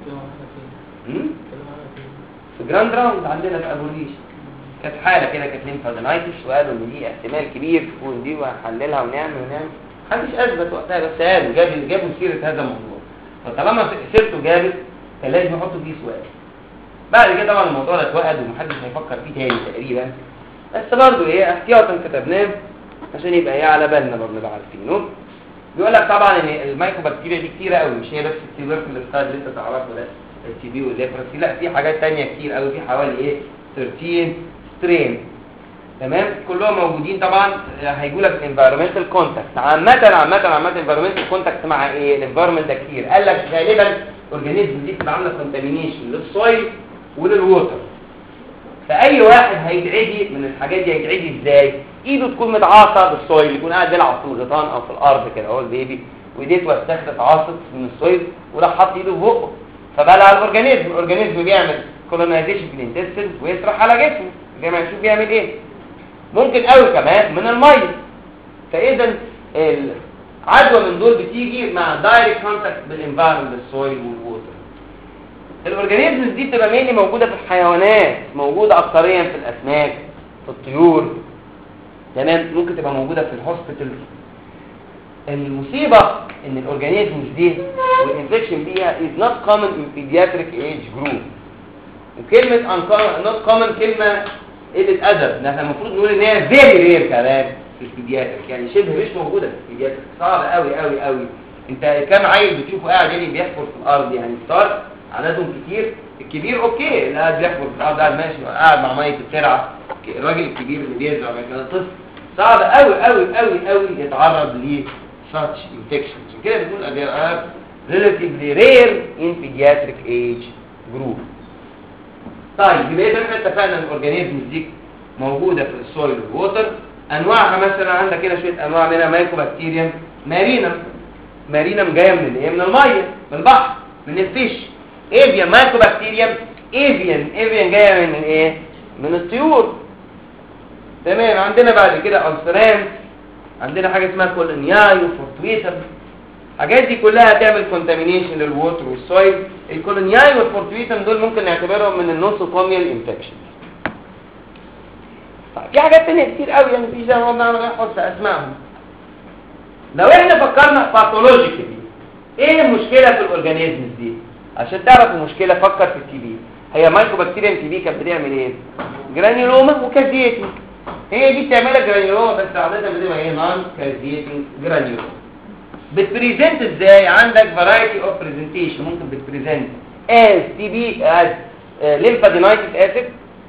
في جراند راوند عندنا في ابو الريش كانت حاله كده، كانت ليمفادينايتس، وقالوا ان دي احتمال كبير تكون دي، وهنحللها ونعمل محدش اثبت وقتها، بس قالوا جابوا سيره هذا الموضوع. فطالما سيرته جابت كان لازم يحطوا فيه سؤال. بعد كده طبعا الموضوع ده اتوقد ومحدش هيفكر فيه تاني تقريبا، بس برضه ايه احتياطا كتبناه عشان يبقى ايه على بالنا برضه نبقى عارفينه. بيقول لك طبعا ان المايكوبكتيريا دي كتيره قوي، مش هي بس التيوبركلوس اللي انت تعرفه ده التي بي والليبرسي، لا في حاجات ثانيه كتير قوي، في حوالي ايه 13 سترين. تمام، كلهم موجودين طبعا. هيجوا لك الانفايرمنتال كونتاكت عامه الانفايرمنتال كونتاكت مع ايه الانفايرمنت ده كتير. قال لك غالبا اورجانيزم دي بتبقى عامله كونتامينيشن للسويل وللووتر. فاي واحد هيتعدي من الحاجات دي هيتعدي ازاي؟ ايده تكون متعاصه بالسويل، يكون قاعد بيلعب في الغيطان او في الارض كده هو البيبي، وايديه توسخت اتعاصت من السويل وراح حاط ايده في بقه، فبلع الاورجانيزم بيعمل كولونايزيشن في الانتستين ويسرح على جسمه زي ما نشوف بيعمل ايه. ممكن قوي كمان من الميه. فاذا العدوى من دول بتيجي مع دايركت كونتاكت بالانفايرمنت بالسويل والووتر. الاورجانيزمز دي بتبقى مينلي موجوده في الحيوانات، موجوده اكثريا في الاسماك، في الطيور، تمام، ممكن تبقى موجوده في الهوسبيتال. المصيبه ان الاورجانيزمز دي والانفكشن فيها is not common in pediatric age group. وكلمه not common كلمه قله ادب، احنا المفروض نقول ان هي فيري رير كمان في البيدياتريك، يعني شبه مش موجوده في البيدياتريك، صعب قوي قوي قوي. انت كام عيل بتشوفه قاعد يعني بيحفر في الارض؟ يعني الصغار عددهم كتير، الكبير اوكي اللي قاعد بيحفر في الارض قاعد ماشي قاعد مع ميه الترعه، الراجل الكبير اللي بيزرع مثلا طفل صعب قوي قوي قوي قوي يتعرض ل such infections. عشان كده بنقول they are relatively rare in pediatric age group. طيب يبقى احنا اتفقنا ان الاورجانيزمز دي موجوده في السويل والووتر. انواعها مثلا عندك كده شويه انواع منها مايكوبكتيريم مارينم جايه من الايه؟ من الميه، من البحر، من الفيش. ايفيان مايكوبكتيريم ايفيان جايه من الايه؟ من الطيور. تمام. عندنا بعد كده ألسران، عندنا حاجه اسمها كولونياي وفورتويتم. الحاجات دي كلها هتعمل كونتامينيشن للووتر والسويل. الكولونياي والفورتويتم دول ممكن نعتبرهم من النوسوكوميال انفكشن. طيب في حاجات ثانيه كتير قوي يعني في زي ما قلنا نحفظ اسمائهم. لو احنا فكرنا باثولوجيكالي ايه المشكله في الاورجانيزمز دي؟ عشان تعرف المشكله فكر في التي بي. هي مايكوبكتيريم تي بي كانت بتعمل ايه؟ جرانيولوما وكازيتنج. هي دي بتعملها جرانيولوما بس عادة بتبقى ايه؟ نون كازيتنج جرانيولوما. بتبريزنت ازاي؟ عندك فرايتي اوف بريزنتيشن. ممكن بتبريزنت از تي بي از ليمفادينايتس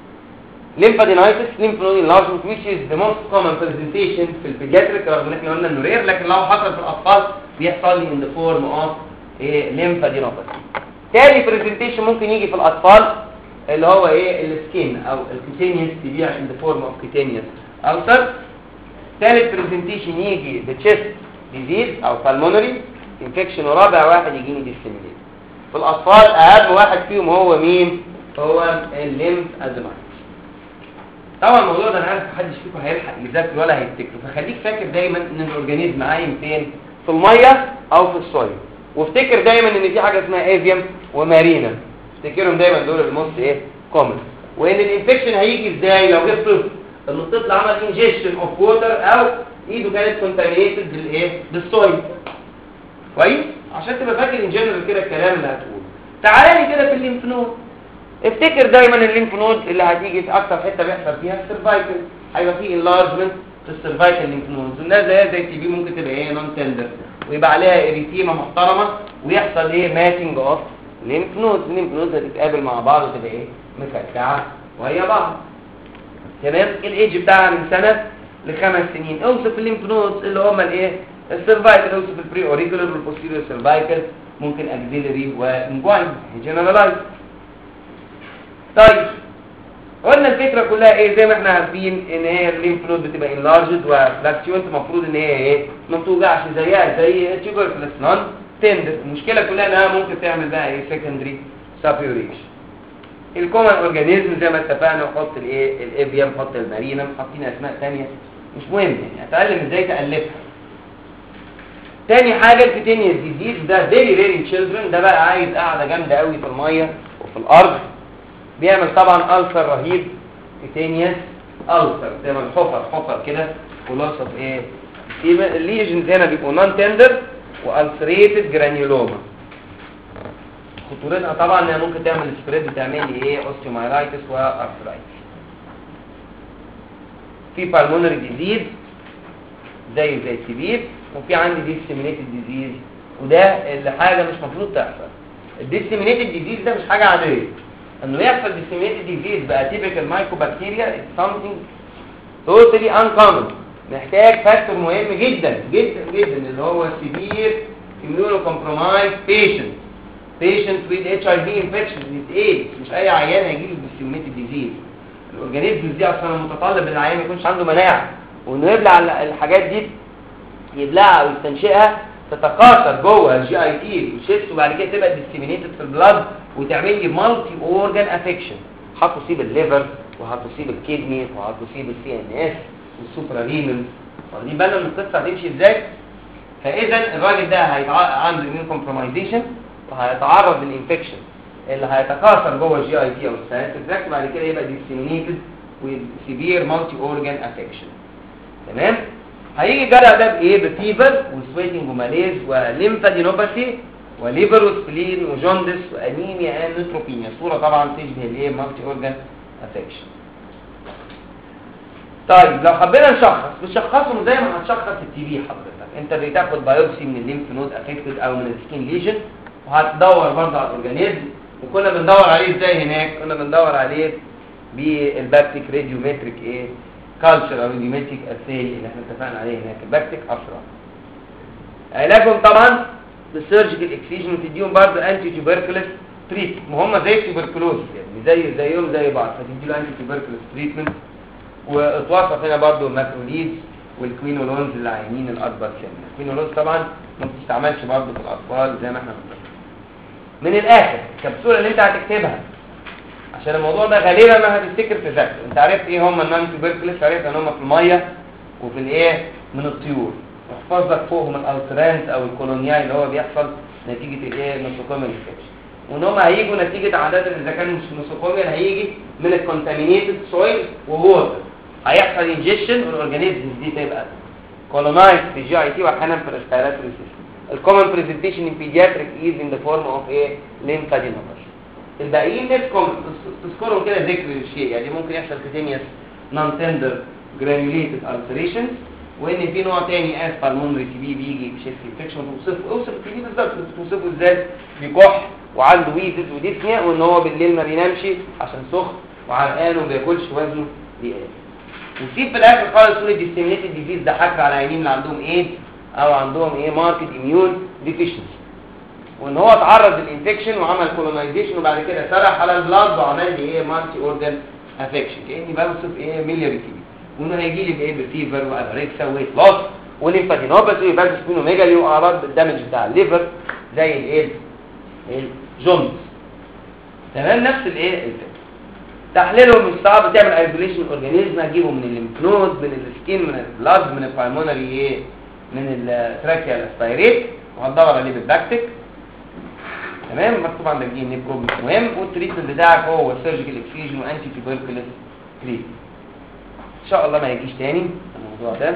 lymph node enlargement which is the most common presentation في البيدياتريك، رغم ان احنا قلنا انه رير، لكن لو حصل في الاطفال بيحصل لي in the form of lymphadenopathy. تاني presentation ممكن يجي في الاطفال اللي هو ايه؟ السكين او الكوتينيوس تي بي، عشان the form of cutaneous ألسر. ثالث برزنتيشن يجي بتشيست ديزيز او بالمونري انفكشن، ورابع واحد يجيني ديسيميليت. في الاطفال اهم واحد فيهم هو مين؟ هو الليمف ادينويد. طبعا الموضوع ده انا عارف محدش فيكم هيلحق يذاكر ولا هيفتكره، فخليك فاكر دايما ان الاورجانيزم عايم فين؟ في الميه او في السويل. وافتكر دايما ان في حاجه اسمها ايفيوم ومارينا، افتكرهم دايما دول الموست كومن. وان الانفكشن هيجي ازاي؟ لو جبت طفل ان الطفل عمل انجكشن اوف ووتر او ايده كانت كونتامينيتد بالسويل. كويس؟ عشان تبقى فاكر ان جنرال كده الكلام اللي هتقوله. تعالى لي كده في الليمف نود. افتكر دايما الليمف نود اللي هتيجي في اكتر حته بيحصل فيها السيرفايكل، هيبقى فيه انلارجمنت في السيرفايكل ليمف نودز، والناس زي التي بي ممكن تبقى نون تندر ويبقى عليها اريتيما محترمه ويحصل ماتنج اوف ليمف نودز. الليمف نودز هتتقابل مع بعض وتبقى مفرقعه وهي بعض. تمام؟ الايدج بتاعها من سنه ل5 سنين. اوصف الليمف نودز اللي هم السيرفايكل، اوصف البري اوريكولار والبوستيريور سيرفايكل، ممكن اكزيلري وانجوين جنرالايز. طيب قلنا الفكره كلها زي ما احنا عارفين ان هي الليمف نود بتبقى انلارجد وفلاكسيونت، المفروض ان هي ما توجعش زيها زي تيوبركلس نون تندر. المشكله كلها انها ممكن تعمل بقى سكندري سابيوريشن. الكومن اورجانيزم زي ما اتفقنا، نحط الايفيوم، نحط المارينا، حاطين اسماء ثانيه مش مهم يعني، اتعلم ازاي تالفها. تاني حاجه الكوتينيوس ديزيز، ده فيري رير ان تشيلدرن، ده بقى عايز قاعده جامده قوي في الميه وفي الارض. بيعمل طبعا ألسر رهيب، كوتينيوس ألسر زي ما الحفر كده خلاصه في الليجنز هنا بيبقوا نون تندر والسريتد جرانيولوما. خطورتها طبعا انها ممكن تعمل سبريد، بتعمل لي اوستيومايلايتس وارثرايتس. في بالمونري ديزيز زي التبيب، وفي عندي ديسيمينيتد ديزيز، وده اللي حاجه مش مفروض تحصل. الديسيمينيتد ديزيز ده مش حاجه عاديه، انه يحصل ديسيمينيتد ديزيز بقى تيبيكال مايكوبكتيريا اتس سمثينج توتالي انكومن. محتاج فاكتور مهم جدا جدا جدا اللي هو سيفير immunocompromised patient with HIV infection with AIDS. مش اي عيان هيجيله ديسيمينيتد ديزيز. الاورجانيزم دي اصلا متطلب ان العيان ما يكونش عنده مناعه، وانه يبلع الحاجات دي، يبلعها ويستنشقها تتكاثر جوه الجي اي تي والشيست، وبعد كده تبقى ديسيمينيتد في البلاد وتعمل لي مالتي اورجان افكشن. هتصيب الليفر وهتصيب الكدني وهتصيب السي ان اس والسوبرا رينال. واخدين بالنا من القصه هتمشي ازاي؟ فاذا الراجل ده عنده اميون كومبرومايزيشن وهيتعرض للانفكشن اللي هيتكاثر جوه الجي اي تي او السيرفيس تراكت، بعد كده يبقى ديسيمينيتد وسيفير مالتي اورجان افكشن. تمام؟ هيجي جرى ده بفيفر وسويتنج وماليز وليمفادينوباثي وليفر وسبلين وجوندس وانيميا اند نيوتروبينيا. صوره طبعا تشبه مالتي اورجان افكشن. طيب لو حبينا نشخص، بنشخصهم زي ما هتشخص التي بي حضرتك. انت بتاخد بايوبسي من الليمف نود افكتد او من السكين ليجن، وهتدور برضه على الاورجانيزم. وكنا بندور عليه ازاي هناك؟ كنا بندور عليه بالباكتيك راديومتريك كالتشر او راديومتريك اساي اللي احنا اتفقنا عليه هناك، الباكتيك اسرع. علاجهم طبعا بالسيرجيكال اكسيجن، وتديهم برضه انتي تيوبركلوس تريتمنت، وهم زي التيوبركلوز يعني زيهم زي بعض، فتدي له انتي تيوبركلوس تريتمنت. واتوصف هنا برضه الماكروليدز والكوينولونز اللي عاينين الاكبر سن. الكوينولونز طبعا ما بتستعملش برضه في الاطفال زي ما احنا بنقول. من الاخر الكبسوله اللي انت هتكتبها عشان الموضوع ده غالبا ما هتفتكر تذاكر، انت عرفت هم النون تيوبركلوس، عرفت ان هم في الميه وفي من الطيور، واحفظ لك فوقهم الالترانس او الكولونياي اللي هو بيحصل نتيجه النوسوكوميال انفكشن، وان هم هيجوا نتيجه عاده اذا كان مش نوسوكوميال هيجي من الكونتامينيتد سويل وووتر، هيحصل انجكشن والاورجانيزمز دي تبقى كولونايز في جي اي تي واحيانا في الريسبيراتوري سيستم. الكومن بريزنتيشن ان بيدياتريك از ان ذا فورم اوف ليمفادينوباثي. الباقيين نفسكم تذكروا كده ذكر الشيء، يعني ممكن يحصل كوتينيوس نون تندر جرانيوليتد التريشنز، وان في نوع تاني بالمونري تي بي بيجي بشيست انفكشن. اوصف التي بي بالظبط، بتوصفه ازاي؟ بيكح وعنده ويزز وديسنيا، وان هو بالليل ما بينامش عشان سخن وعرقان وما بياكلش وزنه بيقل. وسيب في الاخر خالص تقول الديسيمينيتد ديزيز ده حكر على عينين اللي عندهم او عندهم ماركت اميون ديفيشنسي، وان هو اتعرض للانفكشن وعمل كولونايزيشن وبعد كده سرح على البلاد وعمل لي مالتي اورجان افكشن، كاني بوصف ميلياري تي بي. وانه هيجي لي بايه بفيفر وابريكسا وويت لوس وليمفادينوباثي ويبقى سبينوميجالي واعراض الدمج بتاع الليفر زي الايه الجوندس. تمام نفس الايه الفكره. تحليلهم مش صعب، تعمل ايزوليشن اورجانيزم، هتجيبه من الليمف نود من السكين من البلاد من البالمونري ايه من التراكيال اسبيريت وهتدور عليه بالباكتيك. تمام مكتوب عندك دي ان بروب مش مهم. والتريتمنت بتاعك هو سيرجيكال اكسيجن وانتي تيوبركلوز تريتمنت. ان شاء الله ما يجيش تاني الموضوع ده.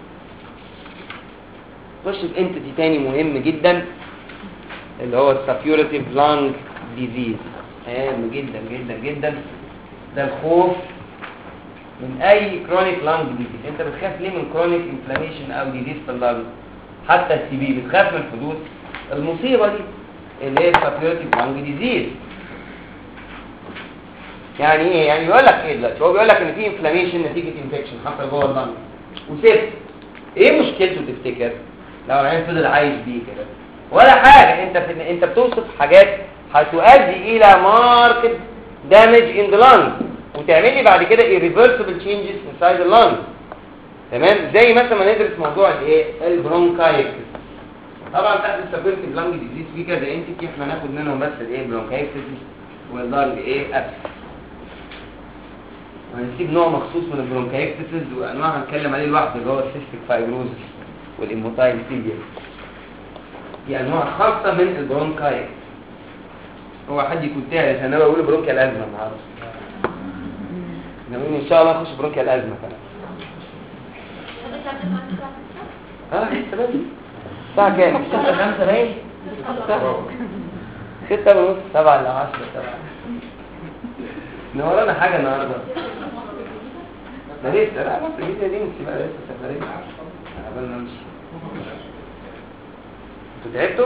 خش في انتيتي تاني مهم جدا اللي هو السابيوريتيف لانج ديزيز. مهم جدا جدا جدا. ده الخوف من اي كرونيك لانج ديزيز. انت بتخاف ليه من كرونيك انفلاميشن او ديزيز في اللانج؟ حتى السي بي بتخاف من حدوث المصيبه دي اللي هي السابيوريتيف لانج ديزيز. يعني ايه؟ يعني بيقول لك ايه دلوقتي؟ هو بيقول لك ان في انفلاميشن نتيجه انفكشن حصل جوه اللانج وسبت. ايه مشكلته تفتكر لو العين فضل عايش بيه كده؟ ولا حاجه. انت بتوصف حاجات هتؤدي الى ماركت دامج ان ذا لانج وتعمل لي بعد كده irreversible changes inside the lung. تمام؟ زي مثلا ما ندرس موضوع الايه البرونكايتس. طبعا تحت السابيوريتيف لانج ديزيز في كذا انتيتي احنا هناخد منهم بس الايه برونكايتس واللانج ايه ابس. وهنسيب نوع مخصوص من البرونكايتس وانواع هنتكلم عليه لوحده اللي هو السيستيك فايبروزس والإيموتايل سيليا. دي انواع خاصه من البرونكايتس. هو حد يكون تعرف انا بقول برونكيال ازمه النهارده. ناويين ان شاء الله نخش برونكيال ازمه كمان. لسه بدري. الساعه كام؟ 5 باين. 6:30 7 ل 10 7. ورانا حاجه النهارده. ده لسه لا بس دي نمشي بقى لسه سفريه. قبل ما نمشي. انتوا تعبتوا؟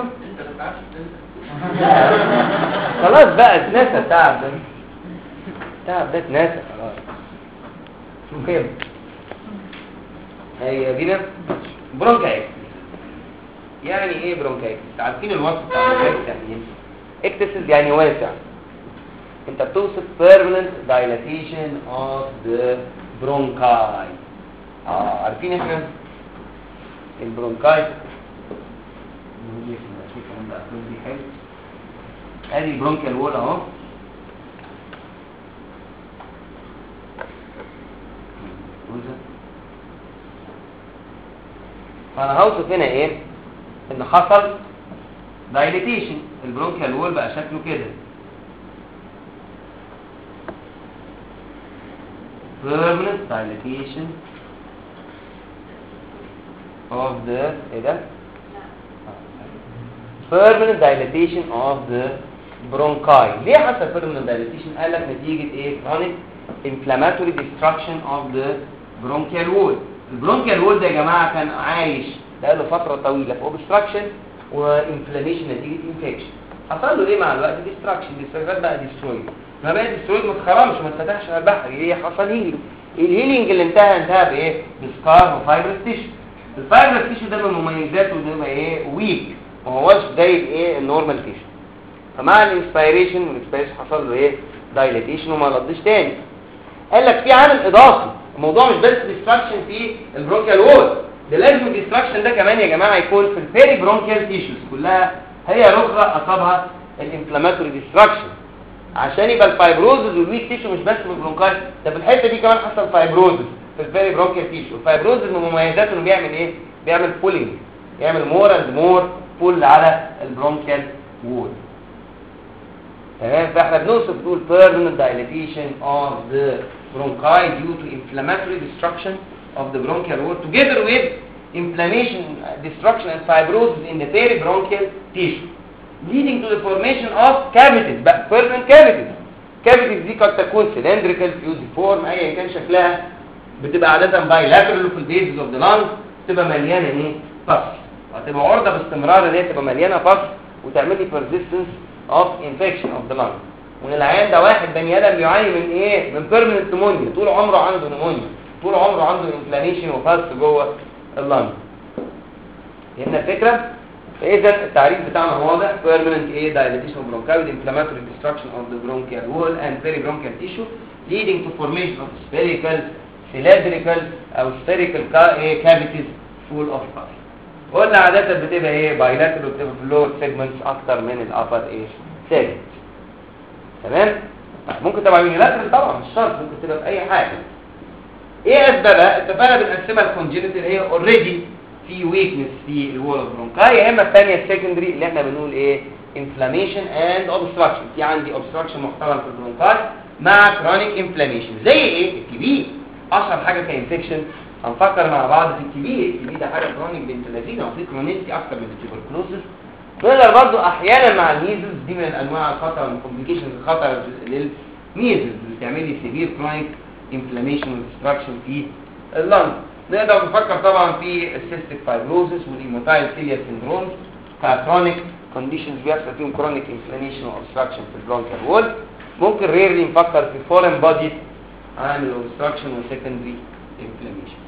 خلاص بقى اتنسى التعب ده. التعب ده اتنسى خلاص. مهم. هي بينا برونكايتس. يعني ايه برونكايتس؟ عارفين الوصف بتاع البرونكايتس يعني ايه؟ اكتسس يعني واسع. انت بتوصف permanent dilatation of the bronchi. عارفين احنا البرونكايتس ادي البرونكيال وول اهو. فانا هوصف هنا ايه ان حصل دايليتيشن. البرونكيال وول بقى شكله كده permanent dilatation of the ايه ده permanent dilatation of the bronchi. ليه حصل permanent dilatation؟ قال لك نتيجه ايه chronic inflammatory destruction of the bronchial wall. البرونكيال وول ده يا جماعه كان عايش بقاله فتره طويله في obstruction وانفلاميشن نتيجه انفكشن. حصل له ايه مع الوقت؟ ديستراكشن بقى ديسترويد. ما بقى ديسترويد ما اتخرمش ما اتفتحش على البحر. ايه حصل؟ هيلينج. الهيلينج اللي انتهى بايه؟ بسكار وفايبرس تيشو. الفايبرس تيشو ده من مميزاته انه يبقى ايه وايك ما هوش زي الايه النورمال تيشو. فمع الانسبيريشن والاكسبيريشن حصل له ايه دايليتيشن وما ردش تاني. قال لك في عامل اضافي. الموضوع مش بس ديستراكشن في البرونكيال وول، ده لازم الديستراكشن ده كمان يا جماعه يكون في البيري برونكيال تيشوز كلها هي رخره اصابها الانفلاماتوري ديستراكشن عشان يبقى الفايبروزز والويك تيشو مش بس في البرونكايت. ده في الحته دي كمان حصل فايبروزز في البيري برونكيال تيشو. الفايبروزز من مميزاته انه بيعمل ايه؟ بيعمل بولينج، يعمل مور اند مور بول على البرونكيال وول. تمام؟ فاحنا بنوصف دول permanent dilatation of the bronchi due to inflammatory destruction of the bronchial wall together with inflammation, destruction and fibrosis in the peribronchial tissue leading to the formation of cavities. بقى permanent cavities. cavities دي قد تكون cylindrical, fusiform ايا كان شكلها، بتبقى عادة bilateral في البيزز of the lung، تبقى مليانة ايه؟ pus، وهتبقى عرضة باستمرار ان هي تبقى مليانة pus وتعمل لي persistence of infection of the lung. وان العيان ده واحد بني ادم بيعاني من ايه؟ من permanent pneumonia، طول عمره عنده pneumonia، طول عمره عنده inflammation وفاس جوه اللنج. فهمنا الفكره؟ فاذا التعريف بتاعنا واضح: permanent ايه dilatation of bronchi with inflammatory destruction of the bronchial wall and peribronchial tissue leading to formation of spherical cylindrical او spherical cavities full of pus. قلنا عادة بتبقى ايه bilateral وبتبقى في اللور segments اكتر من الابر ايه segment. تمام. ممكن تبقى يونيلاترال طبعا مش شرط، ممكن تبقى في اي حاجه. ايه اسبابها؟ اتفقنا بنقسمها الكونجنتال هي اوريدي في ويكنس في الوول اوف برونكاي، يا اما الثانيه السكندري اللي احنا بنقول ايه انفلاميشن اند اوبستراكشن. في عندي اوبستراكشن محترم في البرونكاي مع كرونيك انفلاميشن. زي ايه؟ التي بي اشهر حاجه كانفكشن. هنفكر مع بعض في التي بي. التي بي ده حاجه كرونيك بنت لذينه وفي كرونيستي اكتر من التيوبركلوزس. نقدر برضو احيانا مع الميزلز، دي من انواع الخطر من كومبليكيشنز الخطر للميزلز اللي تعمل لي سيفير كرونيك انفلاميشن وديستراكشن في اللنج. نقدر نفكر طبعا في السيستيك فايبروزس والهيموتايل سيليا سيندروم ككرونيك كونديشنز بيحصل فيهم كرونيك انفلاميشن واوبستراكشن في البرونكيال وول. ممكن ريرلي نفكر في فورين بودي عامل اوبستراكشن وسكندري انفلاميشن.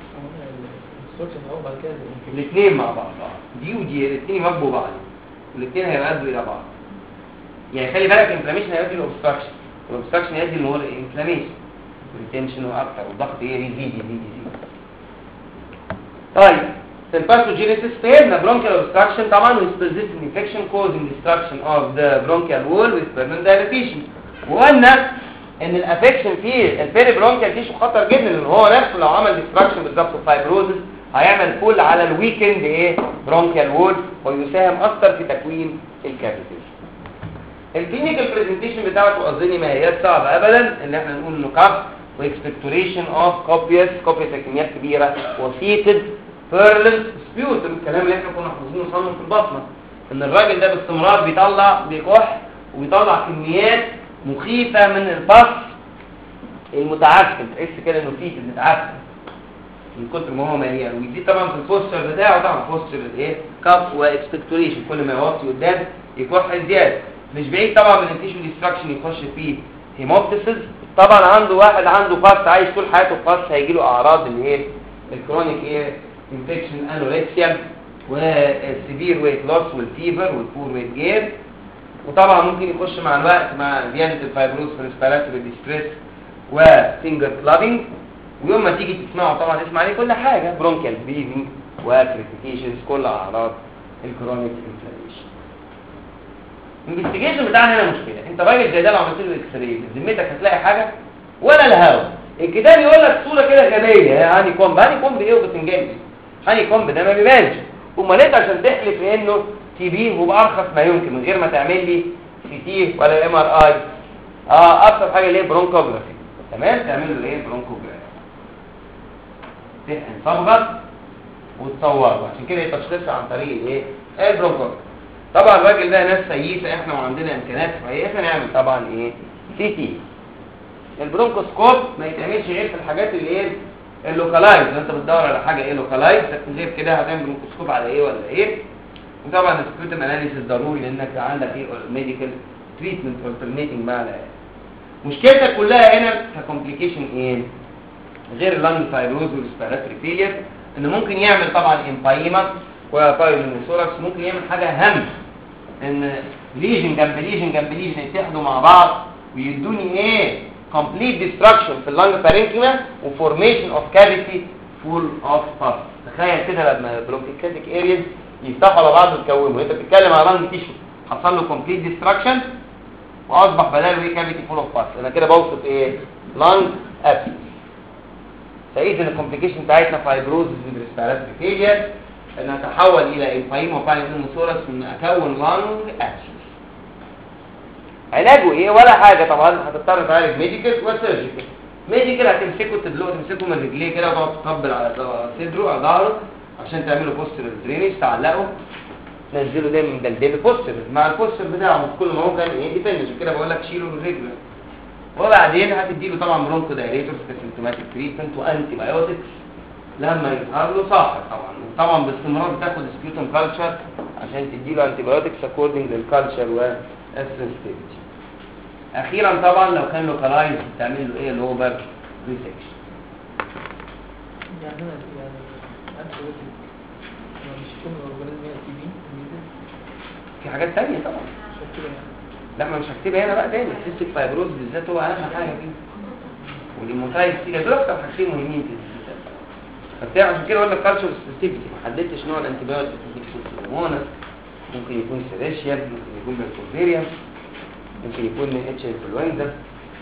الاثنين مع بعض دي ودي الاثنين يواجهوا بعض، والاثنين هيؤدوا الى بعض. يعني خلي بالك الانفلاميشن هيؤدي للاوبستراكشن، والاوبستراكشن هيؤدي اللي هو الانفلاميشن والتنشن واكتر والضغط يزيد. طيب في الباثوجينيسيس فهمنا برونكيال اوبستراكشن طبعا with persistent infection causing destruction of the bronchial wall with permanent dilatation. وقلنا ان الافكشن في البيري برونكيال تيشو خطر جدا، لان هو نفسه لو عمل ديستراكشن بالظبط فايبروزس هيعمل بول على الويكند ايه برونكيال وول ويساهم اكتر في تكوين الكافيتيز. الكلينيكال بريزنتيشن بتاعته اظن ما هي صعبه ابدا ان احنا نقول انه كاف واكسبكتوريشن اوف كوبيوس كميات كبيره وسيتد بيرلنت سبيوتم، الكلام اللي احنا كنا حافظينه صنع في البطنه ان الراجل ده باستمرار بيكح وبيطلع كميات مخيفه من الباس المتعفن، تحس كده انه فيه متعفن من كتر ما هو مليان. ودي طبعا في البوستر بتاعه طبعا بوستر الايه كاف واكسبكتوريشن، كل ما يوطي قدام يكح زياده. مش بعيد طبعا من التيشو ديستراكشن يخش فيه هيموبتيسز. طبعا عنده واحد عنده باس عايش طول حياته باس هيجي له اعراض اللي هي الكرونيك ايه انفكشن انوركسيا والسيفير ويت لوس والفيفر والبور ويت جين. وطبعا ممكن يخش مع الوقت مع زياده الفايبروز في ريسبيراتوري ديستريس وفينجر كلابينج. ويوم ما تيجي تسمعه طبعا تسمع عليه كل حاجه برونكيال بريدنج وكريتيكيشنز كل اعراض الكرونيك انفلاميشن. الانفستيجيشن بتاعنا هنا مشكله. انت راجل زي ده لو عملت له اكس راي بذمتك هتلاقي حاجه ولا الهوا. الكتاب يقول لك صوره كده غبيه هاني كومب ايه وبتنجان هاني كومب ده ما بيبانش. امال انت عشان تحلف انه تي بي وبارخص ما يمكن من غير ما تعمل لي سي تي ولا ام ار اي اكتر حاجه اللي هي برونكوجرافي. تمام تعمل له ايه برونكوجرافي تحقن صبغه وتصوره عشان كده التشخيص عن طريق ايه البرونكوجرافي. طبعا الراجل ده ناس سيئه احنا وعندنا امكانيات كويسه نعمل طبعا ايه سي تي. البرونكوسكوب ما يتعملش غير في الحاجات اللي ايه اللوكالايز. انت بتدور على حاجه ايه لوكالايز لكن غير كده هتعمل برونكوسكوب على ايه ولا ايه. وطبعا السبيوتم اناليسيس ضروري لانك عندك ايه ميديكال تريتمنت الترنيتنج مع العلاج. مشكلتك كلها هنا ككومبليكيشن ايه غير اللانج فايبروز والريسبيراتوري فيلير ان ممكن يعمل طبعا امبايما وبايلونيسوركس. ممكن يعمل حاجه اهم ان ليجن جنب ليجن يتحدوا مع بعض ويدوني ايه complete destruction في اللانج بارينكيما وفورميشن اوف كافيتي فول اوف باس. تخيل كده لما برونكيكاتيك ارياز يفتحوا على بعض ويتكونوا. انت بتتكلم على لانج تيشو حصل له complete destruction واصبح بداله ايه كافيتي فول اوف باس. انا كده بوصف ايه لانج ابسس. فاذا الكومبليكيشن بتاعتنا فايبروزس بالريسبيراتوري فيلير ان اتحول الى امبايما وبايلونيسوركس وان اكون لانج ابسس. علاجه ايه ولا حاجه طبعا. هتضطر تعالج ميديكال وسيرجيكال. ميديكال هتمسكه تمسكه من رجليه كده وتقعد تقبل على صدره على ظهره عشان تعمله بوستر درينج تعلقه تنزله دايما من دلدل بوستر مع البوستر بتاعه كل ما هو كان ايه ديبندنس كده بقول لك شيله من رجله. وبعدين هتديله طبعا برونكو دايريتورز كسيمتوماتيك تريتمنت وانتي بايوتكس لما يظهر له صاحب طبعا باستمرار بتاخد سبيوتم كلتشر عشان تديله انتي بايوتكس اكوردنج للكالتشر والسنسيتيفيتي. اخيرا طبعا لو كان لوكالايز تعمل له ايه لوبر ريسكشن. يعني مش كل الاورجانيزم هي تي بي في حاجات ثانيه طبعا لا ما مش هكتبها هنا بقى تاني. السيستيك فايبروز بالذات هو اهم حاجه فيه والهيموسايتس دول اكتر حاجتين مهمين في السيستم. فبتاع عشان كده اقول لك كالتشر سبيسيفيتي، ما حددتش نوع الانتيبيوتيك، ممكن يكون سيلمونس، ممكن يكون سيريشيال، ممكن يكون بالكوفيريا، ممكن يكون من اتش انفلونزا.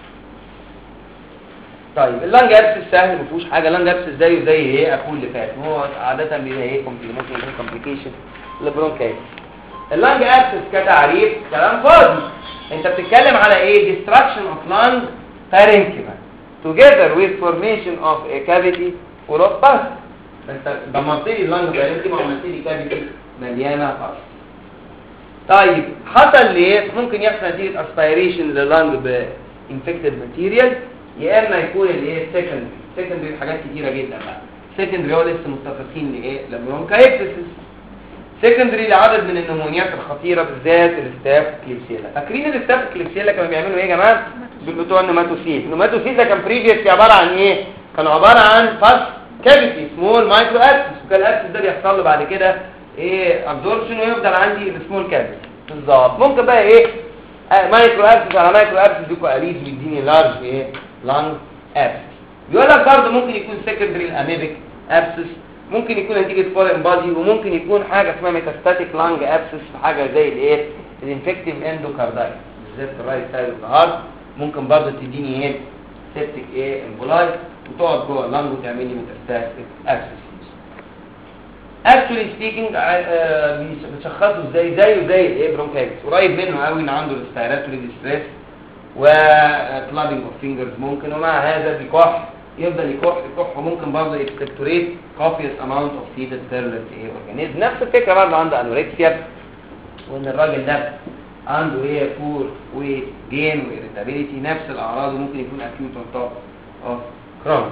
طيب اللانج ابسس سهل، ما فيهوش حاجه. اللانج ابسس زيه زي ايه اكون اللي فات، هو عاده بيبقى ايه كومبليكيشن للبرونكايتس. اللانج ابسس كتعريف كلام فاضي، انت بتتكلم على ايه؟ destruction of lung parenchyma together with formation of a cavity full of pus. انت دمرت لي اللانج parenchyma وعملت لي كافيتي مليانه pus. طيب حصل ليه؟ ممكن يحصل نتيجه aspiration لللانج بانفكتد ماتيريال، يا اما يكون الايه سكندري حاجات كتيره جدا بقى. سكندري هو لسه متفقين لايه؟ لبرونكايتس. سكندري لعدد من النمونيات الخطيره بالذات الستاف كليبسيلا. فاكرين الستاف كليبسيلا كانوا بيعملوا ايه يا جماعه؟ بتوع النوماتوسيل. النوماتوسيل ده كان بريفيس عباره عن ايه؟ كان عباره عن فاس كافيتي سمول مايكرو ابسس، وكان الابسس ده بيحصل له بعد كده ايه؟ ابزوربشن، ويفضل عندي السمول كافيتي بالظبط. ممكن بقى ايه؟ مايكرو ابسس على مايكرو ابسس ديكو اريز ويديني لارج ايه؟ لانج ابسس. بيقول لك برضه ممكن يكون سكندري الاميبيك ابسس، ممكن يكون نتيجه فورين بادي، وممكن يكون حاجه اسمها ميتاستاتيك لانج ابسس، حاجه زي الايه؟ الانفكتيف اندوكاردايتس بالذات في الرايت سايد اوف ذا هارت. ممكن برضه تديني ايه؟ سيبتيك ايه؟ امبولاي، وتقعد جوه اللانج وتعمل لي ميتاستاتيك ابسس. اكشولي سبيكينج بتشخصه ازاي؟ زيه زي الايه؟ برونكايتس، قريب منه قوي ان عنده ريسبيراتوري ديستريس وكلابينج اوف فينجرز ممكن، ومع هذا بيكح، يفضل يكح، وممكن برضه يكسبتوريت كوبيوس اماونت اوف فيتد بيرلت ايه اورجانيزم. نفس الفكره برضه عنده انوركسيا، وان الراجل ده عنده ايه؟ بور ويت جين وإيريتابيليتي، نفس الاعراض، وممكن يكون اكيوت اون توب اوف كرونيك.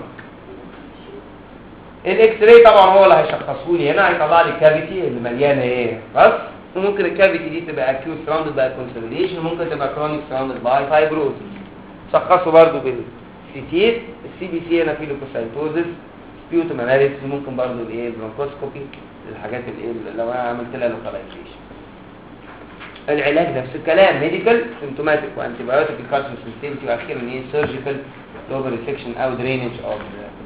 الاكس راي طبعا هو اللي هيشخصه لي هنا، هيطلع لي الكافيتي اللي مليانه ايه؟ بس وممكن الكافيتي دي تبقى اكيوت سراوندد باي كونسوليديشن، ممكن تبقى كرونيك سراوندد باي فايبروزس. شخصه برضه بالسي السي بي سي هنا في لوكوسايتوزس، سبيوتوم اناليسيس، ممكن برضه الايه؟ البرونكوسكوبي، الحاجات الايه لو انا عملت لها لوكاليزيشن. العلاج نفس الكلام، ميديكال سيمتوماتيك وانتي بايوتيك كالسيوم سنسيتيفيتي، واخيرا ايه؟ سيرجيكال لوبر ريسكشن او درينج اوف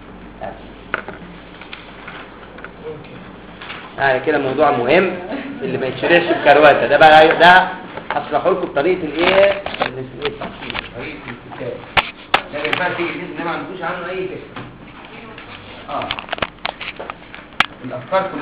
يعني كده موضوع مهم اللي ما يتشرحش بكروته. ده بقى ده هشرحه لكم بطريقه الايه؟ التفصيل، طريقه الكتاب. لكن بقى تيجي تحس ان ما عندكوش عنه اي فكره. الافكار كلها